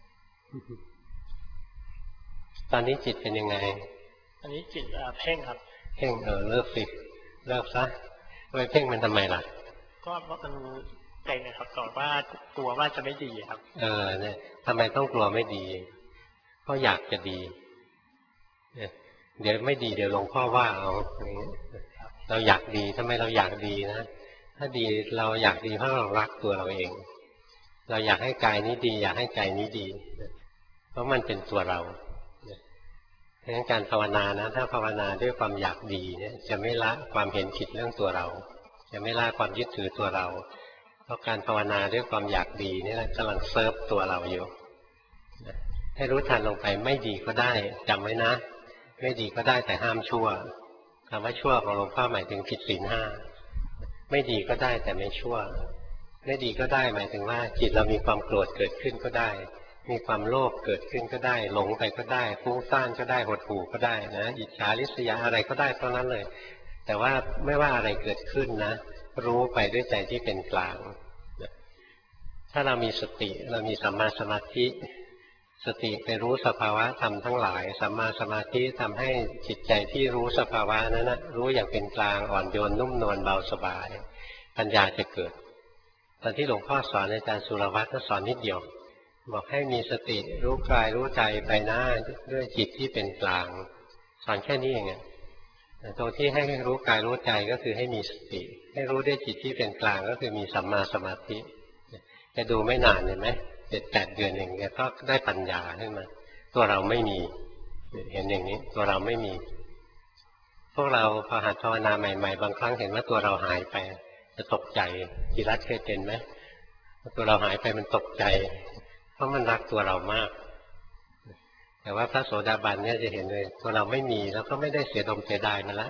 ตอนนี้จิตเป็นยังไงอันนี้จิตเพ่งครับเพ่งเออเลิกสิเลิกซะไปเพ่งมันทำไมล่ะก็ว่ามันเกรงนะครับก่อนว่ากลัวว่าจะไม่ดีครับเออเนี่ยทำไมต้องกลัวไม่ดีเพราะอยากจะดีเดี๋ยวไม่ดีเดี๋ยวหลวงพ่อว่าเอาเราอยากดีทำไมเราอยากดีนะถ้าดีเราอยากดีเพราะเรารักตัวเราเองเราอยากให้กายนี้ดีอยากให้ใจนี้ดีเพราะมันเป็นตัวเราดังนั้นการภาวนานะถ้าภาวนาด้วยความอยากดีเนี่ยจะไม่ละความเห็นผิดเรื่องตัวเราจะไม่ละความยึดถือตัวเราเพราะการภาวนาด้วยความอยากดีนี่แหละกำลังเซิร์ฟตัวเราอยู่ให้รู้ทันลงไปไม่ดีก็ได้จำไว้นะไม่ดีก็ได้แต่ห้ามชั่วคำว่าชั่วของหลวงพ่อหมายถึงผิดศีลห้าไม่ดีก็ได้แต่ไม่ชั่วไม่ดีก็ได้หมายถึงว่าจิตเรามีความโกรธเกิดขึ้นก็ได้มีความโลภเกิดขึ้นก็ได้หลงไปก็ได้ฟุ้งซ่านก็ได้หดหู่ก็ได้นะอิจฉาริษยาอะไรก็ได้เท่านั้นเลยแต่ว่าไม่ว่าอะไรเกิดขึ้นนะรู้ไปด้วยใจที่เป็นกลางถ้าเรามีสติเรามีสัมมาสมาธิสติไปรู้สภาวะธรรมทั้งหลายสัมมาสมาธิทำให้จิตใจที่รู้สภาวะนั้นนะรู้อย่างเป็นกลางอ่อนโยนนุ่มนวลเบาสบายปัญญาจะเกิดตอนที่หลวงพ่อสอนอาจารย์สุรวัตรก็สอนนิดเดียวบอกให้มีสติรู้กายรู้ใจไปหน้าด้วยจิตที่เป็นกลางสอนแค่นี้เองตรงที่ให้รู้กายรู้ใจก็คือให้มีสติให้รู้ด้วยจิตที่เป็นกลางก็คือมีสัมมาสมาธิจะดูไม่นานเห็นไหมเจ็ดแปดเดือนเองแกก็ได้ปัญญาขึ้นมาตัวเราไม่มีเห็นอย่างนี้ตัวเราไม่มีพวกเราพอหัดภาวนาใหม่ๆบางครั้งเห็นว่าตัวเราหายไปจะตกใจจิรัตเคยเป็นไหมตัวเราหายไปมันตกใจเพราะมันรักตัวเรามากแต่ว่าพระโสดาบันเนี่ยจะเห็นเลยตัวเราไม่มีแล้วก็ไม่ได้เสียดมเสียดายมันละ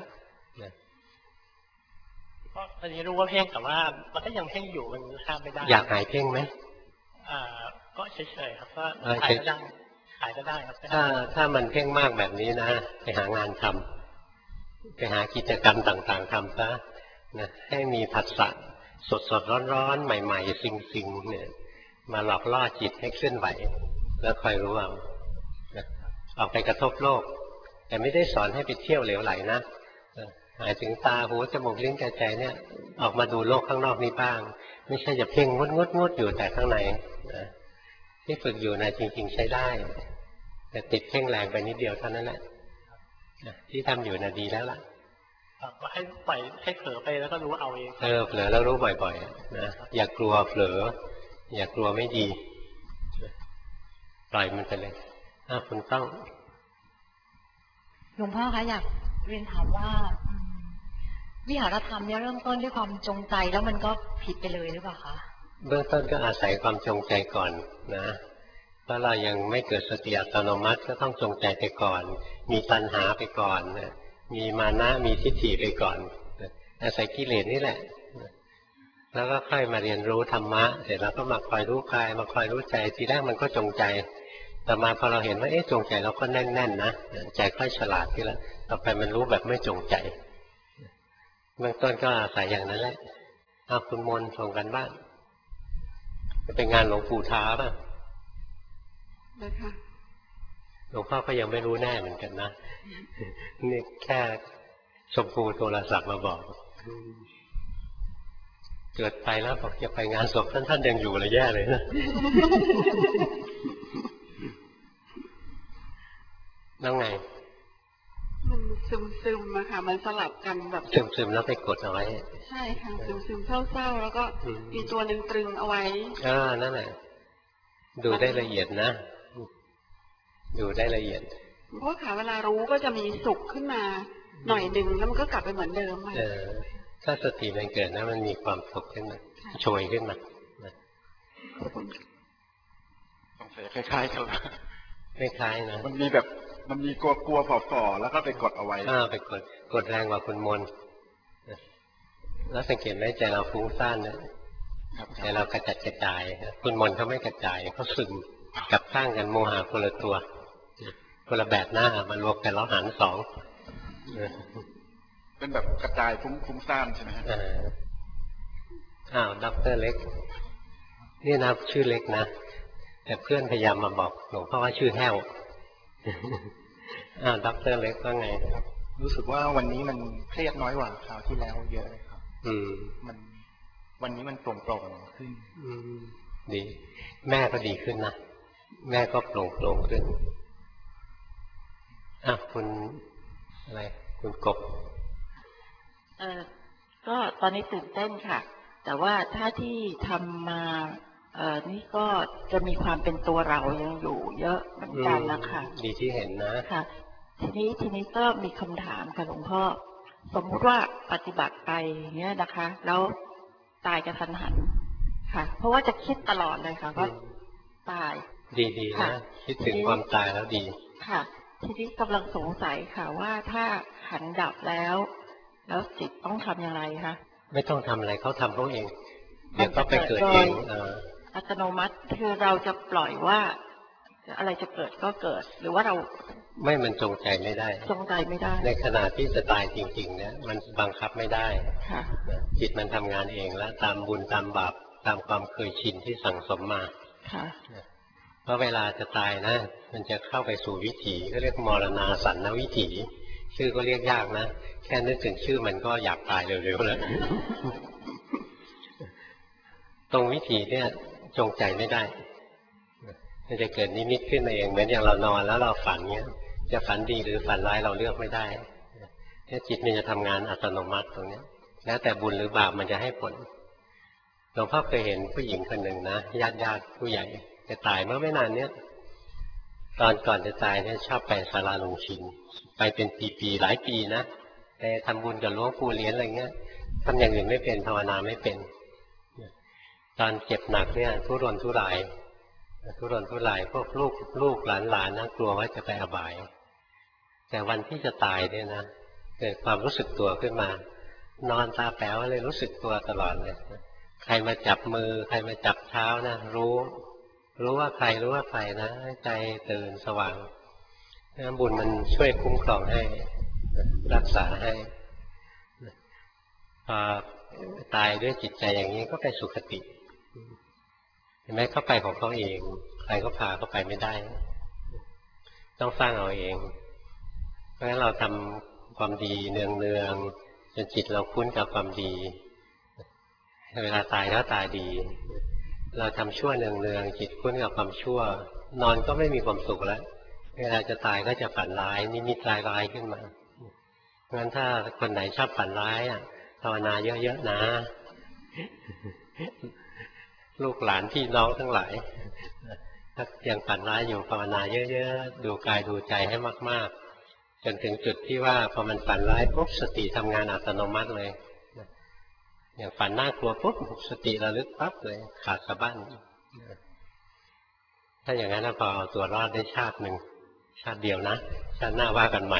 เพราะตอนนี้รู้ว่าเพ่งแต่ว่ามันก็ยังเพ่งอยู่มันห้ามไม่ได้อยากหายเพ่งไหมอ่าก็เฉยๆครับก็หายก็ได้หายก็ได้ครับถ้าถ้ามันเพ่งมากแบบนี้นะไปหางานทำไปหากิจกรรมต่างๆทำซะนะให้มีผัสสะสดสดร้อนร้อนใหม่ๆซิงๆเนี่ยมาหลอกล่อจิตให้เคลื่อนไหวแล้วคอยรู้เอานะออกไปกระทบโลกแต่ไม่ได้สอนให้ไปเที่ยวเหลวไหลนะหมายถึงตาหูจมูกลิ้นกายใจเนี่ยออกมาดูโลกข้างนอกนี้บ้างไม่ใช่จะเพ่งงดงดงดอยู่แต่ข้างในนะที่ฝึกอยู่นะจริงๆใช้ได้แต่ติดเพ่งแรงไปนิดเดียวเท่านั้นแหละที่ทำอยู่นะดีแล้วล่ะก็ให้ปล่อยให้เผลอไปแล้วก็รู้เอาเองเออเผลอแล้วรู้บ่อยๆนะอย่ากลัวเผลออย่ากลัวไม่ดีปล่อยมันไปเลยถ้าคุณต้องหลวงพ่อคะอยากเรียนถามว่าวิหารธรรมเนี่ยเริ่มต้นด้วยความจงใจแล้วมันก็ผิดไปเลยหรือเปล่าคะเบื้องต้นก็อาศัยความจงใจก่อนนะเพราะเรายังไม่เกิดสติอัตโนมัติก็ต้องจงใจไปก่อนมีตัณหาไปก่อนนะมีมานะมีทิฏฐิไปก่อนอาศัยกิเลสนี่แหละแล้วก็ค่อยมาเรียนรู้ธรรมะเสร็จแล้วก็มาคอยรู้กายมาคอยรู้ใจทีแรกมันก็จงใจต่อมาพอเราเห็นว่าเอ๊ะจงใจเราก็แน่นๆนะใจค่อยฉลาดขึ้นแล้วต่อไปมันรู้แบบไม่จงใจเบื้องต้นก็อาศัยอย่างนั้นแหละเอาคุณมนต์ส่งกันบ้างจะเป็นงานหลวงปู่ท้าป่ะนะคะหลวงพ่อก็ยังไม่รู้แน่เหมือนกันนะนี่แค่ชมพูโทรศัพท์มาบอกเกิดไปแล้วบอกจะไปงานศพท่านท่านยังอยู่เลยแย่เลยนะแล้วไงมันซึมซึมอะค่ะมันสลับกันแบบซึมซึมแล้วไปกดเอาไว้ใช่ค่ะซึมซึมเศร้าๆแล้วก็มีตัวหนึ่งตรึงเอาไว้อ่านั่นแหละดูได้ละเอียดนะดูได้ละเอียดเพราะค่ะเวลารู้ก็จะมีสุขขึ้นมาหน่อยหนึ่งแล้วมันก็กลับไปเหมือนเดิมเออถ้าสติมันเกิดนะมันมีความสุขขึ้นมาโชยขึ้นมาต้องใส่คล้ายๆกันคล้ายๆนะมันมีแบบมันมีกลัวกลัวฝ่อๆแล้วก็ไปกดเอาไว้อ่าไปกดกดแรงกว่าคุณมนแล้วสังเกตไหมใจเราฟุ้งซ่านนะใจเรากระจัดกระจายคุณมนเขาไม่กระจายเขาซึมกับข้างกันโมหะคนละตัวคนละแบบหน้ามารวมกันแล้วหันสองเป็นแบบกระจายฟุ้งฟุ้งซ่านใช่ไหมฮะอ้าวด็อกเตอร์เล็กนี่นะชื่อเล็กนะแต่เพื่อนพยายามมาบอกหลวงพ่อว่าชื่อแห้วอ้าวด็อกเตอร์เล็กว่าไงครับรู้สึกว่าวันนี้มันเครียดน้อยกว่าคราวที่แล้วเยอะเลยครับอืมมันวันนี้มันโปร่งโปร่งขึ้นอืมดีแม่ก็ดีขึ้นนะแม่ก็โปร่งโปร่งขึ้นอ่ะคุณอะไรคุณกบเออก็ตอนนี้ตื่นเต้นค่ะแต่ว่าถ้าที่ทำมาเออนี่ก็จะมีความเป็นตัวเรายังอยู่เยอะเหมือนกันนะคะดีที่เห็นนะค่ะทีนี้ทีนี้ก็มีคำถามค่ะหลวงพ่อสมมุติว่าปฏิบัติไปอย่างเงี้ยนะคะแล้วตายกระทันหันค่ะเพราะว่าจะคิดตลอดเลยค่ะว่าตายดีๆนะคิดถึงความตายแล้วดีค่ะทีนี้กำลังสงสัยค่ะว่าถ้าขันดับแล้วแล้วจิตต้องทำอย่างไรคะไม่ต้องทำอะไรเขาทำเขาเองเดี๋ยวก็ไปเกิดเองอัตโนมัติคือเราจะปล่อยว่าอะไรจะเกิดก็เกิดหรือว่าเราไม่มันจงใจไม่ได้จงใจไม่ได้ในขณะที่จะตายจริงๆเนี่ยมันบังคับไม่ได้จิตมันทำงานเองแล้วตามบุญตามบาปตามความเคยชินที่สั่งสมมาเพราะเวลาจะตายนะมันจะเข้าไปสู่วิถีก็เรียกมรณาสันนวิถีชื่อก็เรียกยากนะแค่นึกถึงชื่อมันก็อยากตายเร็วๆแล้วตรงวิถีเนี่ยจงใจไม่ได้มันจะเกิดนิมิตขึ้นมาเองเหมือนอย่างเรานอนแล้วเราฝันเงี้ยจะฝันดีหรือฝันร้ายเราเลือกไม่ได้เนี่ยจิตมันจะทำงานอัตโนมัติตรงนี้แล้วแต่บุญหรือบาปมันจะให้ผลหลวงพ่อเคยเห็นผู้หญิงคนหนึ่งนะญาติญาติผู้ใหญ่จะตายเมื่อไม่นานเนี้ยตอนก่อนจะตายเนี่ยชอบไปศาลาหลวงชินไปเป็นปีๆหลายปีนะไปทำบุญกับหลวงปู่เหรียญอะไรเงี้ยทำอย่างอื่นไม่เป็นภาวนาไม่เป็นตอนเจ็บหนักเนี่ยทุรนทุรายทุรนทุรายพวกลูกลูกหลานหลานนะกลัวว่าจะไปอบายแต่วันที่จะตายเนี่ยนะเกิดความรู้สึกตัวขึ้นมานอนตาแป๋วเลยรู้สึกตัวตลอดเลยใครมาจับมือใครมาจับเท้านะรู้รู้ว่าใครรู้ว่าใครนะใจตื่นสว่างนะบุญมันช่วยคุ้มครองให้รักษาให้พอตายด้วยจิตใจอย่างนี้ก็ไปสุคติเห็นไหมเขาไปของเขาเองใครก็พาเขาไปไม่ได้ต้องสร้างเอาเองเพราะฉะนั้นเราทำความดีเนืองๆจนจิตเราคุ้นกับความดีเวลาตายก็ตายดีเราทำชั่วเนืองๆจิตคุ้นกับความชั่วนอนก็ไม่มีความสุขแล้วเวลาจะตายก็จะฝันร้ายนิมิตร้ายๆขึ้นมาเพราะฉะนั้นถ้าคนไหนชอบฝันร้ายอ่ะภาวนาเยอะๆนะลูกหลานพี่น้องทั้งหลายถ้ายังฝันร้ายอยู่ภาวนาเยอะๆดูกายดูใจให้มากๆจนถึงจุดที่ว่าพอมันฝันร้ายปุ๊บสติทำงานอัตโนมัติเลยอย่างฝันน่ากลัวปุ๊บสติระลึกปั๊บเลยขาดสะบั้นถ้าอย่างนั้นพอเอาตัวรอดได้ชาติหนึ่งชาติเดียวนะชาติหน้าว่ากันใหม่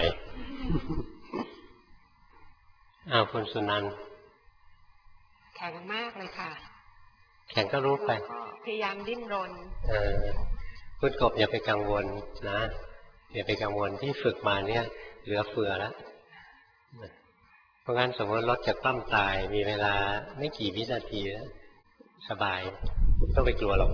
อ้าวคุณสุนันท์แข็งมากเลยค่ะแข็งก็รู้ไปพยายามดิ้นรนเออคุณกบอย่าไปกังวลนะอย่าไปกังวลที่ฝึกมาเนี่ยเหลือเฟือแล้วเพราะงั้นสมมติรถจะคว่ำตายมีเวลาไม่กี่วินาทีแล้วสบายไม่ต้องไปกลัวหรอก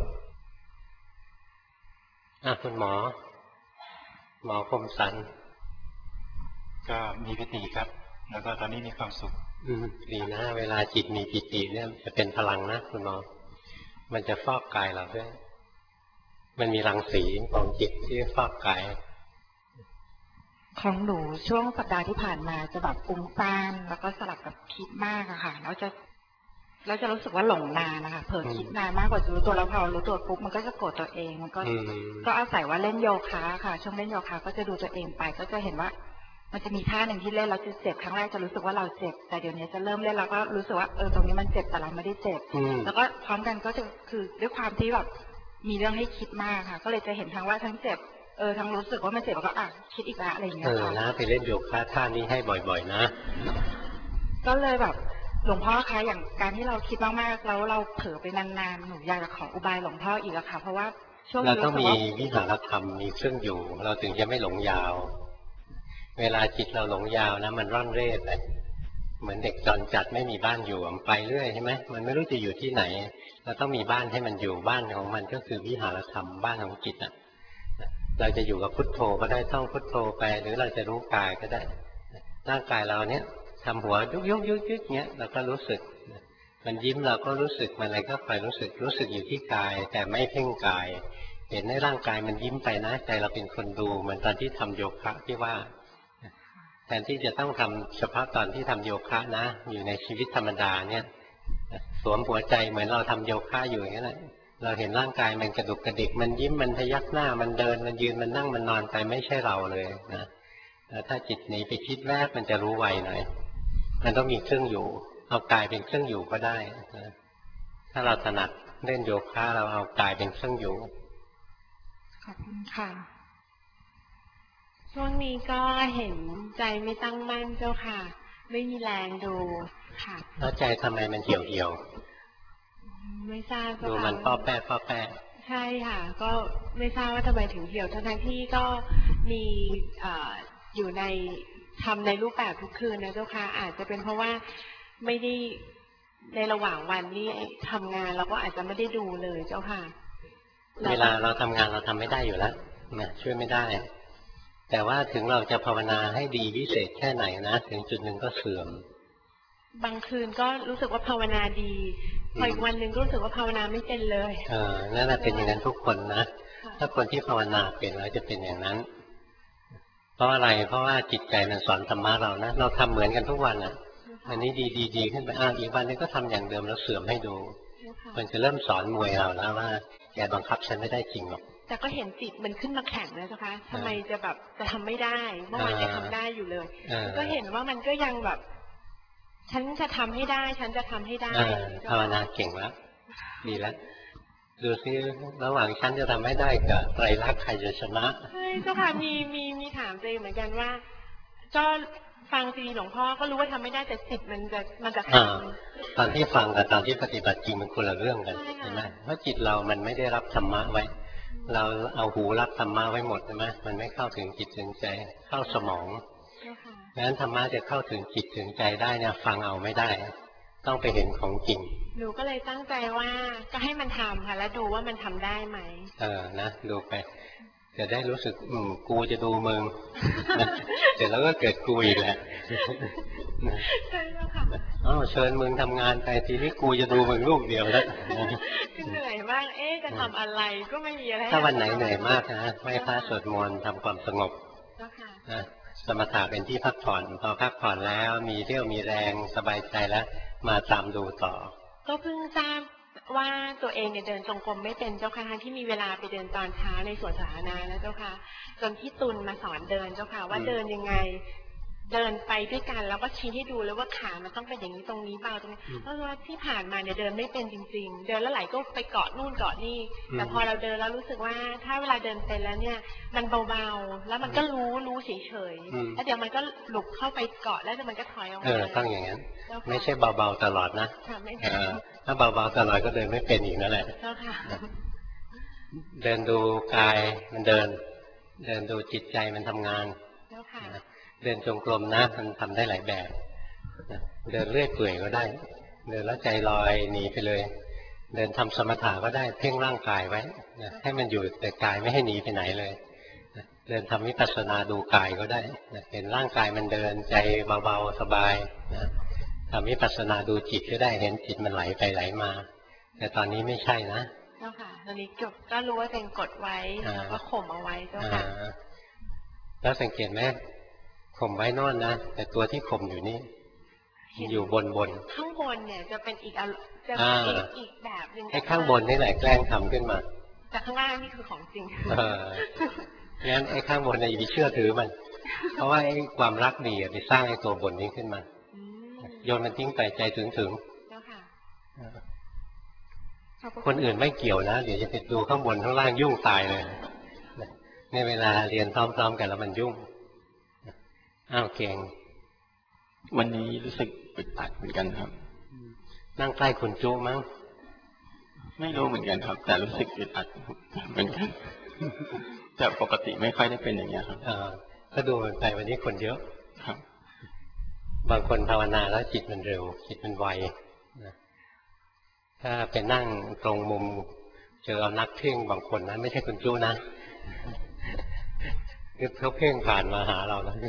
อ่ะคุณหมอหมอคมสันก็มีปิติครับแล้วก็ตอนนี้มีความสุขอืมดีนะเวลาจิตมีปิติเนี่ยจะเป็นพลังนะคุณหมอมันจะฟอกกายเราด้วยมันมีรังสีของจิตที่ฟอกกายของหนูช่วงสัปดาห์ที่ผ่านมาจะแบบฟุ้งซ่านแล้วก็สลับกับคิดมากอะค่ะแล้วจะแล้วจะรู้สึกว่าหลงนานนะคะเผลอคิดนานมากกว่ารู้ตัวแล้วพอรู้ตัวปุ๊บมันก็จะโกรธตัวเองมันก็ก็อาศัยว่าเล่นโยคะค่ะช่วงเล่นโยคะก็จะดูตัวเองไปก็จะเห็นว่ามันจะมีท่าหนึ่งที่เล่นเราจะเจ็บครั้งแรกจะรู้สึกว่าเราเจ็บแต่เดี๋ยวนี้จะเริ่มเล่นแล้วก็รู้สึกว่าเออตรงนี้มันเจ็บแต่เราไม่ได้เจ็บแล้วก็พร้อมกันก็จะคือด้วยความที่แบบมีเรื่องให้คิดมากค่ะก็เลยจะเห็นทั้งว่าทั้งเจ็บเออทั้งรู้สึกว่ามันเจ็บแล้วก็อ่ะคิดอีกแล้วอะไรอย่างเงี้ยค่ะเออนะไปเล่นโยคะท่านี้ให้บ่อยๆนะก็เลยแบบหลวงพ่อคะอย่างการที่เราคิดมากๆแล้วเราเผลอไปนานๆหนูอยากจะขออุบายหลวงพ่ออีกอะค่ะเพราะว่าช่วงเราต้องมีวิหารธรรมมีเครื่องอยู่เราถึงจะไม่หลงยาวเวลาจิตเราหลงยาวนะมันร่อนเร่ไปเหมือนเด็กจรจัดไม่มีบ้านอยู่มันไปเรื่อยใช่ไหมมันไม่รู้จะอยู่ที่ไหนเราต้องมีบ้านให้มันอยู่บ้านของมันก็คือวิหารธรรมบ้านของจิตอ่ะเราจะอยู่กับพุทโธก็ได้ท่องพุทโธไปหรือเราจะรู้กายก็ได้ร่างกายเราเนี้ยทำหัวยุกยุกยุกยุกเนี้ยเราก็รู้สึกมันยิ้มเราก็รู้สึกมันอะไรก็คอยรู้สึกรู้สึกอยู่ที่กายแต่ไม่เพ่งกายเห็นในร่างกายมันยิ้มไปนะใจเราเป็นคนดูเหมือนตอนที่ทำโยคะที่ว่าแทนที่จะต้องทำเฉพาะตอนที่ทำโยคะนะอยู่ในชีวิตธรรมดาเนี่ยสวมหัวใจเหมือนเราทำโยคะอยู่อย่างนั้นแหละเราเห็นร่างกายมันกระดุกกระดิกมันยิ้มมันพยักหน้ามันเดินมันยืนมันนั่งมันนอนไปไม่ใช่เราเลยนะถ้าจิตหนีไปคิดแวบมันจะรู้ไวหน่อยมันต้องมีเครื่องอยู่เอากายเป็นเครื่องอยู่ก็ได้นะถ้าเราถนัดเล่นโยคะเราเอากายเป็นเครื่องอยู่ขอบคุณค่ะช่วงนี้ก็เห็นใจไม่ตั้งมั่นเจ้าค่ะไม่มีแรงดูค่ะแล้วใจทำไมมันเหี่ยวเหี่ยวไม่ทราบดูมันป้อแป้ป้อแป้ใช่ค่ะก็ไม่ทราบว่าทำไมถึงเหี่ยวทั้งที่ก็มีอยู่ในทำในรูปแบบทุกคืนนะเจ้าค่ะอาจจะเป็นเพราะว่าไม่ได้ในระหว่างวันนี่ทำงานเราก็อาจจะไม่ได้ดูเลยเจ้าค่ะเวลาเราทำงานเราทำไม่ได้อยู่แล้วนะช่วยไม่ได้แต่ว่าถึงเราจะภาวนาให้ดีวิเศษแค่ไหนนะถึงจุดหนึ่งก็เสื่อมบางคืนก็รู้สึกว่าภาวนาดีพออีกวันหนึ่งก็รู้สึกว่าภาวนาไม่เป็นเลยเออนั่นแหละเป็นอย่างนั้นทุกคนนะถ้าคนที่ภาวนาเป็นแล้วจะเป็นอย่างนั้นเพราะอะไรเพราะว่าจิตใจมันสอนธรรมะเรานะเราทำเหมือนกันทุกวันอ่ะอันนี้ดีดีดีขึ้นไปอ้าวอีกวันนึงก็ทำอย่างเดิมแล้วเสื่อมให้ดูมันจะเริ่มสอนมวยเราแล้วว่าแกบังคับฉันไม่ได้จริงหรอกแต่ก็เห็นจิตมันขึ้นมาแข่งนะเจ้าคะทำไมจะแบบจะทำไม่ได้เมื่อวานยังทำได้อยู่เลยก็เห็นว่ามันก็ยังแบบฉันจะทำให้ได้ฉันจะทำให้ได้ภาวนาเก่งแล้วดีแล้วดูซิระหว่างฉันจะทำให้ได้กับไตรลักษณ์ใครจะชนะใช่เจ้าค่ะมีมีมีถามตัวเองเหมือนกันว่าก็ฟังซีหลวงพ่อก็รู้ว่าทำไม่ได้แต่จิตมันจะมันจะทำตอนที่ฟังกับตอนที่ปฏิบัติจริงมันคนละเรื่องกันใช่ไหมเพราะจิตเรามันไม่ได้รับธรรมะไว้เราเอาหูรับธรรมะไว้หมดใช่ไหมมันไม่เข้าถึงจิตถึงใจเข้าสมองดังนั้นธรรมะจะเข้าถึงจิตถึงใจได้เนี่ยฟังเอาไม่ได้ต้องไปเห็นของจริงหนูก็เลยตั้งใจว่าก็ให้มันทำค่ะแล้วดูว่ามันทำได้ไหมเออนะดูไปจะได้รู้สึกอืมกูจะดูมึงนะเสร็จแล้วก็เกิดกูอีกแหละใช่แล้วค่ะอ๋อเชิญมึงทำงานไปทีนี้กูจะดูมึงลูกเดียวแล้วคือเหนื่อยมากเอ๊ะจะทำอะไรก็ไม่มีอะไรถ้าวันไหนเหนื่อยมากนะไหว้พระสวดมนต์ทำความสงบนะสมถะเป็นที่พักผ่อนพอพักผ่อนแล้วมีเรี่ยวมีแรงสบายใจแล้วมาตามดูต่อก็เพิ่งทราบว่าตัวเองเนี่ยเดินจงกรมไม่เป็นเจ้าค่ะทั้งที่มีเวลาไปเดินตอนเช้าในสวนสาธารณะนะเจ้าค่ะจนพี่ตุลมาสอนเดินเจ้าค่ะว่าเดินยังไงเดินไปด้วยกันแล้วก็ชี้ให้ดูแล้วว่าขามันต้องเป็นอย่างนี้ตรงนี้เบาตรงนี้เพราะว่าที่ผ่านมาเนี่ยเดินไม่เป็นจริงๆเดินแล้วไหลก็ไปเกาะนู่นเกาะนี่แต่พอเราเดินแล้วรู้สึกว่าถ้าเวลาเดินเป็นแล้วเนี่ยมันเบาๆแล้วมันก็รู้รู้เฉยๆแล้วเดี๋ยวมันก็หลุดเข้าไปเกาะแล้วเดี๋ยวมันก็ถอยออกมาเออต้องอย่างนั้นไม่ใช่เบาๆตลอดนะถ้าเบาๆตลอดก็เดินไม่เป็นอีกนั่นแหละเดินดูกายมันเดินเดินดูจิตใจมันทำงานเดินจงกรมนะมันทำได้หลายแบบเดินเรื่อยเปื่อยก็ได้เดินแล้วใจลอยหนีไปเลยเดินทำสมถะก็ได้เพ่งร่างกายไว้ให้มันอยู่แต่กายไม่ให้หนีไปไหนเลยเดินทำวิปัสสนาดูกายก็ได้เห็นร่างกายมันเดินใจเบาๆสบายทำวิปัสสนาดูจิตก็ได้เห็นจิตมันไหลไปไหลมาแต่ตอนนี้ไม่ใช่นะเจ้าค่ะตอนนี้ก็รู้ว่าเป็นกดไว้แล้วก็ข่มเอาไว้เจ้าค่ะแล้วสังเกตไหมข่มไว้นอนนะแต่ตัวที่ข่มอยู่นี่อยู่บนบนข้างบนเนี่ยจะเป็นอีกจะเป็นอีกแบบหนึ่งไอ้ข้างบนนี่แหละแกล้งทำขึ้นมาแต่ข้างล่างนี่คือของจริงเอองั้นไอ้ข้างบนเนี่ยอย่าไปเชื่อถือมันเพราะว่าไอ้ความรักดีไปสร้างไอ้ตัวบนนี้ขึ้นมาโยนมันทิ้งไปใจถึงถึงคนอื่นไม่เกี่ยวนะเดี๋ยวจะไปดูข้างบนข้างล่างยุ่งตายเลยในเวลาเรียนพร้อมๆกันแล้วมันยุ่งอ้าวเก่งวันนี้รู้สึกอึดอัดเหมือนกันครับนั่งใกล้คุณจุมั้งไม่รู้เหมือนกันครับแต่รู้สึกอึดอัดเหมือนกันแต่ปกติไม่ค่อยได้เป็นอย่างนี้ครับอ่าก็ดูมันไปวันนี้คนเยอะครับบางคนภาวนาแล้วจิตมันเร็วจิตมันไวถ้าไปนั่งตรงมุมเจอเอานักเพ่งบางคนนะไม่ใช่คุณจุนะเขาเพ่งผ่านมาหาเราแล้ว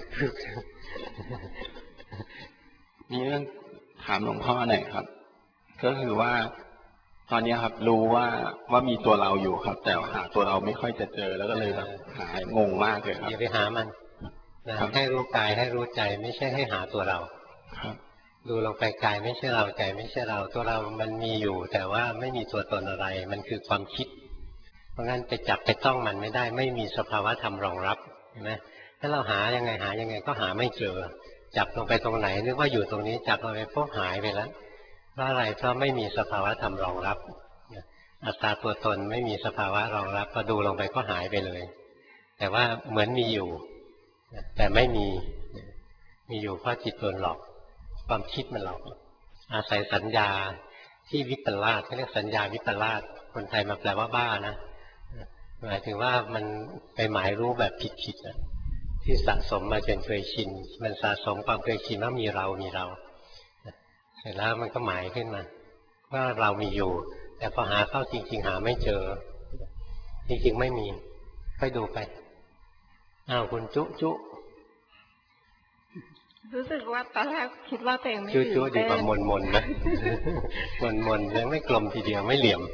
มีเรื่องถามหลวงพ่อหน่อยครับก็คือว่าตอนนี้ครับรู้ว่าว่ามีตัวเราอยู่ครับแต่หาตัวเราไม่ค่อยจะเจอแล้วก็เลยแบบหางงมากเลยครับอย่าไปหามันนะให้รู้กายให้รู้ใจไม่ใช่ให้หาตัวเราครับดูลงไปกายไม่ใช่เราใจไม่ใช่เราตัวเรามันมีอยู่แต่ว่าไม่มีตัวตนอะไรมันคือความคิดเพราะงั้นไปจับไปต้องมันไม่ได้ไม่มีสภาวะธรรมรองรับเห็นไหมถ้าเราหายังไงหายังไงก็หาไม่เจอจับลงไปตรงไหนนึกว่าอยู่ตรงนี้จับลงไปพวกหายไปแล้วเพราะอะไรเพราะไม่มีสภาวะธรรมรองรับอัตตาตัวตนไม่มีสภาวะรองรับพอดูลงไปก็หายไปเลยแต่ว่าเหมือนมีอยู่แต่ไม่มีมีอยู่เพราะจิตโดนหลอกความคิดมันหลอกอาศัยสัญญาที่วิปลาสเขาเรียกสัญญาวิปลาสคนไทยมาแปลว่าบ้านะหมายถึงว่ามันไปหมายรู้แบบผิดๆที่สะสมมาจนเคยชินมันสะสมความเคยชินว่ามีเรามีเราเสร็จแล้วมันก็หมายขึ้นมาว่าเรามีอยู่แต่พอหาเข้าจริงๆหาไม่เจอจริงๆไม่มีค่อยดูไปอ้าวคุณจุจุรู้สึกว่าตอนแรกคิดว่าตัวเองไม่จุจุดีกว่ามนมนนะมนมนยังไม่กลมทีเดียวไม่เหลี่ยม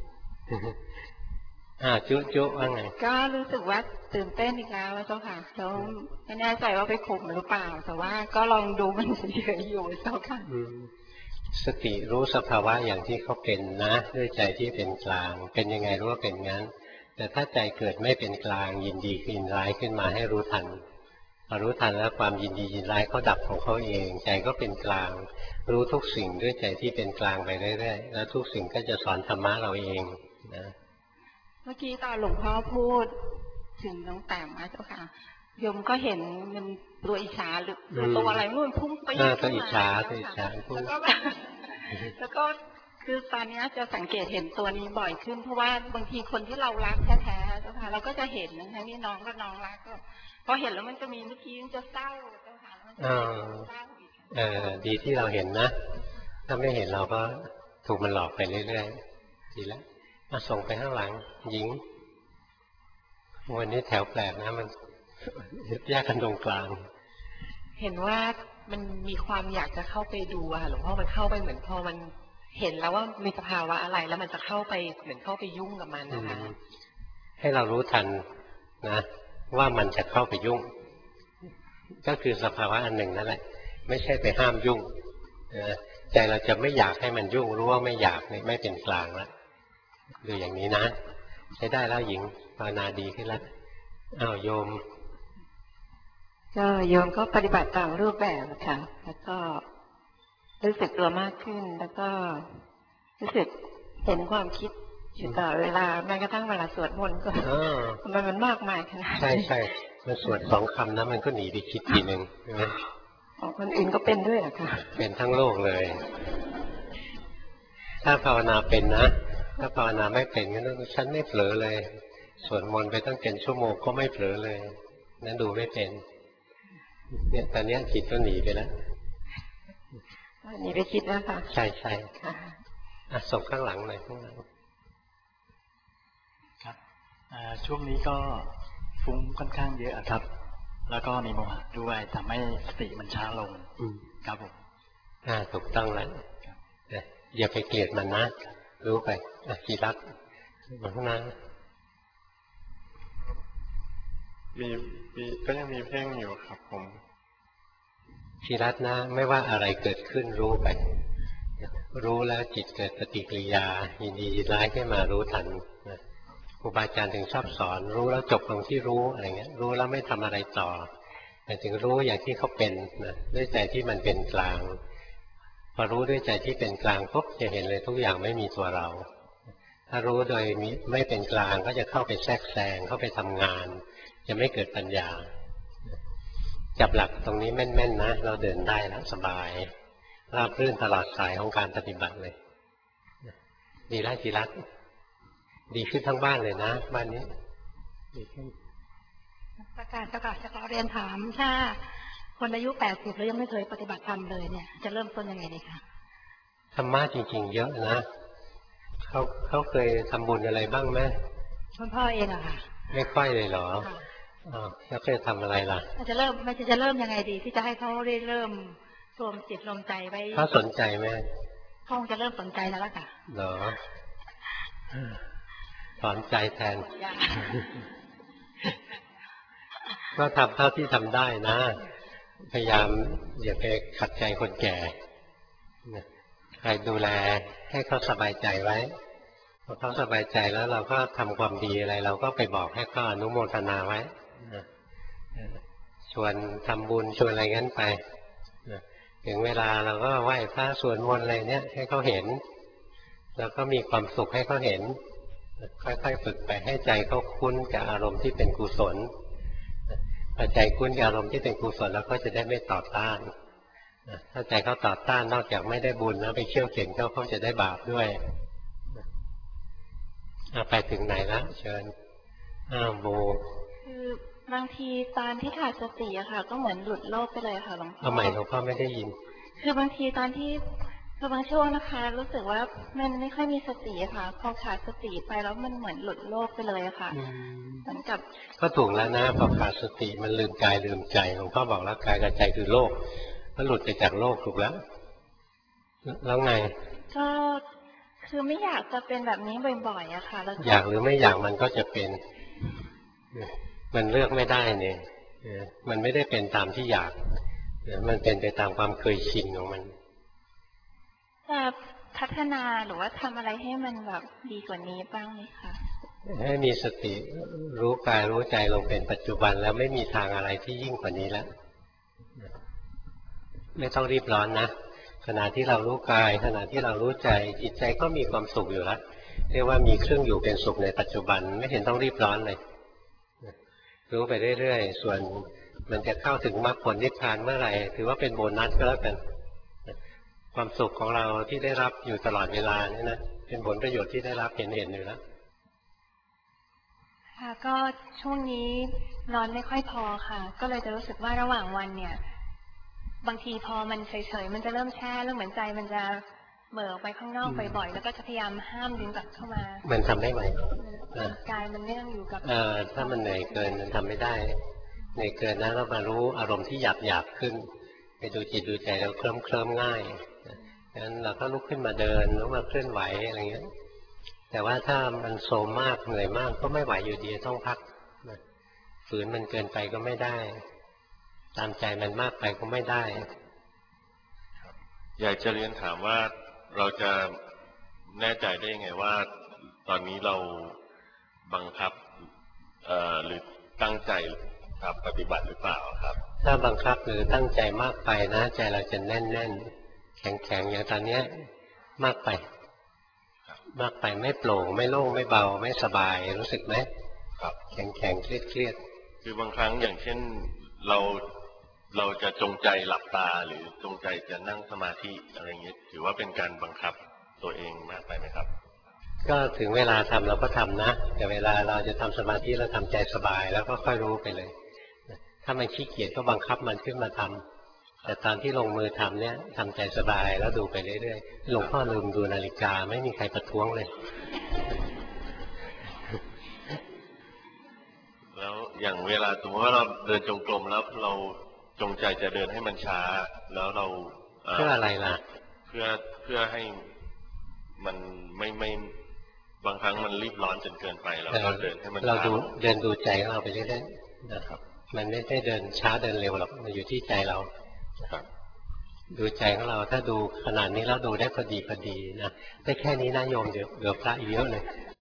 อ่าจุจุว่าไงก็รู้สึกว่าตื่นเต้นอีกแล้วเจ้าค่ะแล้วไม่แน่ใจว่าไปข่มหรือเปล่าแต่ว่าก็ลองดูมันเฉยๆอยู่เจ้าค่ะสติรู้สภาวะอย่างที่เขาเป็นนะด้วยใจที่เป็นกลางเป็นยังไงรู้ว่าเป็นงั้นแต่ถ้าใจเกิดไม่เป็นกลางยินดียินร้ายขึ้นมาให้รู้ทันพอรู้ทันแล้วความยินดียินร้ายเขาดับของเขาเองใจก็เป็นกลางรู้ทุกสิ่งด้วยใจที่เป็นกลางไปเรื่อยๆแล้วทุกสิ่งก็จะสอนธรรมะเราเองนะเมื่อกี้ตอนหลวงพ่อพูดถึงน้องแต้มมาเจ้าค่ะโยมก็เห็นมันตัวอิจฉาหรือตัวอะไรนู่นพุ่งไปเยอะตัวอิจฉาตัวอิจฉาพุ่งแล้วก็แบบแล้วก็คือตอนนี้จะสังเกตเห็นตัวนี้บ่อยขึ้นเพราะว่าบางทีคนที่เรารักแท้ๆเจ้าค่ะเราก็จะเห็นทั้งที่น้องก็น้องรักก็พอเห็นแล้วมันจะมีเมื่อกี้มันจะเศร้าเจ้าค่ะมันจะเศร้าเออดีที่เราเห็นนะถ้าไม่เห็นเราก็ถูกมันหลอกไปเรื่อยๆดีแล้วมาส่งไปข้างหลังหญิงวันนี้แถวแปลกนะมันแยกกันตรงกลางเห็นว่ามันมีความอยากจะเข้าไปดูอะหลวงพ่อมันเข้าไปเหมือนพอมันเห็นแล้วว่ามีสภาวะอะไรแล้วมันจะเข้าไปเหมือนเข้าไปยุ่งกับมันนะคะให้เรารู้ทันนะว่ามันจะเข้าไปยุ่งก็คือสภาวะอันหนึ่งนั่นแหละไม่ใช่ไปห้ามยุ่งใจเราจะไม่อยากให้มันยุ่งรู้ว่าไม่อยากไม่เป็นกลางแล้วดูอย่างนี้นะใช้ได้แล้วหญิงภาวนาดีขึ้นแล้วอ้าวโยมก็โยมก็ปฏิบัติตามรูปแบบค่ะแล้วก็รู้สึกตัวมากขึ้นแล้วก็รู้สึกเห็นความคิดอยู่ตลอดเวลาแม้กระทั่งเวลาสวดมนต์ก็มันมันมากมายขนาดใช่ใช่มันสวดสองคำนะมันก็หนีไปคิดทีหนึ่งใช่ไหมของคนอื่นก็เป็นด้วยเหรอคะเป็นทั้งโลกเลยถ้าภาวนาเป็นนะถ้าภาวนาไม่เป็นก็ต้องฉันไม่เผลอเลยสวดมนต์ไปตั้งเป็นชั่วโมงก็ไม่เผลอเลยนั่นดูไม่เป็นเนี่ยตอนนี้จิตก็หนีไปแล้วหนีไปคิดแล้วค่ะใช่ใช่อ่ะส่งข้างหลังหน่อยข้างหลังครับช่วงนี้ก็ฟุ้งค่อนข้างเยอะครับแล้วก็มีโมหะด้วยทำให้สติมันช้าลงครับผมอ่าถูกต้องแล้วอย่าไปเกลียดมันนะรู้ไปอ่ะจีรักมาข้างหน้ามีมีก็ยังมีเพ่งอยู่ครับผมชีรัตนะไม่ว่าอะไรเกิดขึ้นรู้ไปรู้แล้วจิตเกิดปฏิกิริยายินดียินร้ายขึ้นมารู้ทันนะครูบาอาจารย์ถึงชอบสอนรู้แล้วจบตรงที่รู้อะไรเงี้ยรู้แล้วไม่ทำอะไรต่อแต่ถึงรู้อย่างที่เขาเป็นนะด้วยใจที่มันเป็นกลางพอรู้ด้วยใจที่เป็นกลางปุ๊บจะเห็นเลยทุกอย่างไม่มีตัวเราถ้ารู้โดยไม่เป็นกลางก็จะเข้าไปแทรกแซงเข้าไปทำงานจะไม่เกิดปัญญาจับหลักตรงนี้แม่นๆนะเราเดินได้แล้วสบายราบรื่นตลอดสายของการปฏิบัติเลยดีแล้วจีรักดีขึ้นทั้งบ้านเลยนะบ้านนี้ดีขึ้นประกาศประกาศจะขอเรียนถามถ้าคนอายุแปดสิบแล้วยังไม่เคยปฏิบัติธรรมเลยเนี่ยจะเริ่มต้นยังไงดีคะธรรมะจริงๆเยอะนะเขาเขาเคยทำบุญอะไรบ้างไหมคุณพ่อเองอะค่ะไม่ค่อยเลยเหรออ๋อแล้วเคยทำอะไรล่ะจะเริ่มมันจะเริ่มยังไงดีที่จะให้เขาได้เริ่มรวมจิตรวมใจไว้เขาสนใจไหมเขาจะเริ่มสนใจแล้วล่ะค่ะเหรอสอนใจแทนก็ทำเท่าที่ทำได้นะพยายามอย่าไปขัดใจคนแก่ใครดูแลให้เขาสบายใจไว้พอเขาสบายใจแล้วเราก็ทำความดีอะไรเราก็ไปบอกให้เขาอนุโมทนาไว้ชวนทำบุญชวนอะไรงั้นไปถึงเวลาเราก็ไหว้พระสวดมนต์อะไรเนี้ยให้เขาเห็นแล้วก็มีความสุขให้เขาเห็นค่อยๆฝึกไปให้ใจเขาคุ้นกับอารมณ์ที่เป็นกุศลพอใจคุ้นกับอารมณ์ที่เป็นกุศลแล้วก็จะได้ไม่ต่อต้านถ้าใจเขาต่อต้านนอกจากไม่ได้บุญแล้วไปเชี่ยวเข็นเขาเขาจะได้บาปด้วยไปถึงไหนแล้วเชิญอ้าวโบคือบางทีตอนที่ขาดสติอะค่ะก็เหมือนหลุดโลกไปเลยค่ะหลวงพ่อทำไมหลวงพ่อไม่ได้ยินคือบางทีตอนที่คือบางช่วงนะคะรู้สึกว่ามันไม่ค่อยมีสติค่ะพอขาดสติไปแล้วมันเหมือนหลุดโลกไปเลยค่ะเหมือนกับก็ถูกแล้วนะพอขาดสติมันลืมกายลืมใจหลวงพ่อบอกแล้วกายกับใจคือโลกก็หลุดไปจากโลกถูกแล้วแล้วไงก็คือไม่อยากจะเป็นแบบนี้บ่อยๆอะค่ะแล้วอยากหรือไม่อยากมันก็จะเป็นมันเลือกไม่ได้เนี่ยมันไม่ได้เป็นตามที่อยากมันเป็นไปตามความเคยชินของมันจะพัฒนาหรือว่าทำอะไรให้มันแบบดีกว่านี้บ้างไหมคะให้มีสติรู้กายรู้ใจลงเป็นปัจจุบันแล้วไม่มีทางอะไรที่ยิ่งกว่านี้แล้วไม่ต้องรีบร้อนนะขณะที่เรารู้กายขณะที่เรารู้ใจจิตใจก็มีความสุขอยู่แล้วเรียกว่ามีเครื่องอยู่เป็นสุขในปัจจุบันไม่เห็นต้องรีบร้อนเลยรู้ไปเรื่อยๆส่วนมันจะเข้าถึงมรรคผลนิพพานเมื่อไหร่ถือว่าเป็นโบนัสก็แล้วกันความสุขของเราที่ได้รับอยู่ตลอดเวลานี่นะเป็นผลประโยชน์ที่ได้รับเห็นเห็นอยู่แล้วค่ะก็ช่วงนี้นอนไม่ค่อยพอค่ะก็เลยจะรู้สึกว่าระหว่างวันเนี่ยบางทีพอมันเฉยๆมันจะเริ่มแช่แล้วเหมือนใจมันจะเหม่อไปข้างนอกบ่อยๆแล้วก็จะพยายามห้ามดึงกลับเข้ามามันทำได้ไหมกายมันเนื่องอยู่กับเออถ้ามันเหนื่อยเกินมันทำไม่ได้เหนื่อยเกินนะเรามารู้อารมณ์ที่หยาบหยาบขึ้นไปดูจิตดูใจเราเคลิ้มเคลิ้มง่ายงั้นเราก็ลุกขึ้นมาเดินลุกมาเคลื่อนไหวอะไรเงี้ยแต่ว่าถ้ามันโทรมมากเหนื่อยมากก็ไม่ไหวอยู่ดีต้องพักฝืนมันเกินไปก็ไม่ได้ตามใจมันมากไปก็ไม่ได้อยากจะเรียนถามว่าเราจะแน่ใจได้ยังไงว่าตอนนี้เราบังคับหรือตั้งใจครับปฏิบัติหรือเปล่าครับถ้าบังคับหรือตั้งใจมากไปนะใจเราจะแน่นแน่นแข็งแข็งอย่างตอนนี้มากไปมากไปไม่โปร่งไม่โล่งไม่เบาไม่สบายรู้สึกไหมครับแข็งแข็งเครียดเครียดคือบางครั้งอย่างเช่นเราเราจะจงใจหลับตาหรือจงใจจะนั่งสมาธิอะไรอย่างนี้ถือว่าเป็นการบังคับตัวเองมากไปไหมครับก็ถึงเวลาทำเราก็ทำนะแต่เวลาเราจะทำสมาธิเราทำใจสบายแล้วก็ค่อยรู้ไปเลยถ้ามันขี้เกียจก็บังคับมันขึ้นมาทำแต่ตอนที่ลงมือทำเนี่ยทำใจสบายแล้วดูไปเรื่อยๆหลวงพ่อลืมดูนาฬิกาไม่มีใครประท้วงเลยแล้วอย่างเวลาสมมติว่าเราเดินจงกรมแล้วเราจงใจจะเดินให้มันช้าแล้วเราเพื่ออะไรล่ะเพื่อเพื่อให้มันไม่ไม่บางครั้งมันรีบร้อนจนเกินไปเราก็เดินให้มันช้าเราดูเดินดูใจของเราไปเรื่อยๆนะครับมันไม่ได้เดินช้าเดินเร็วหรอกมันอยู่ที่ใจเราครับดูใจของเราถ้าดูขนาดนี้แล้วดูได้พอดีพอดีนะได้แค่นี้นะโยมเดี๋ยวเดี๋ยวพระอีกเยอะเลย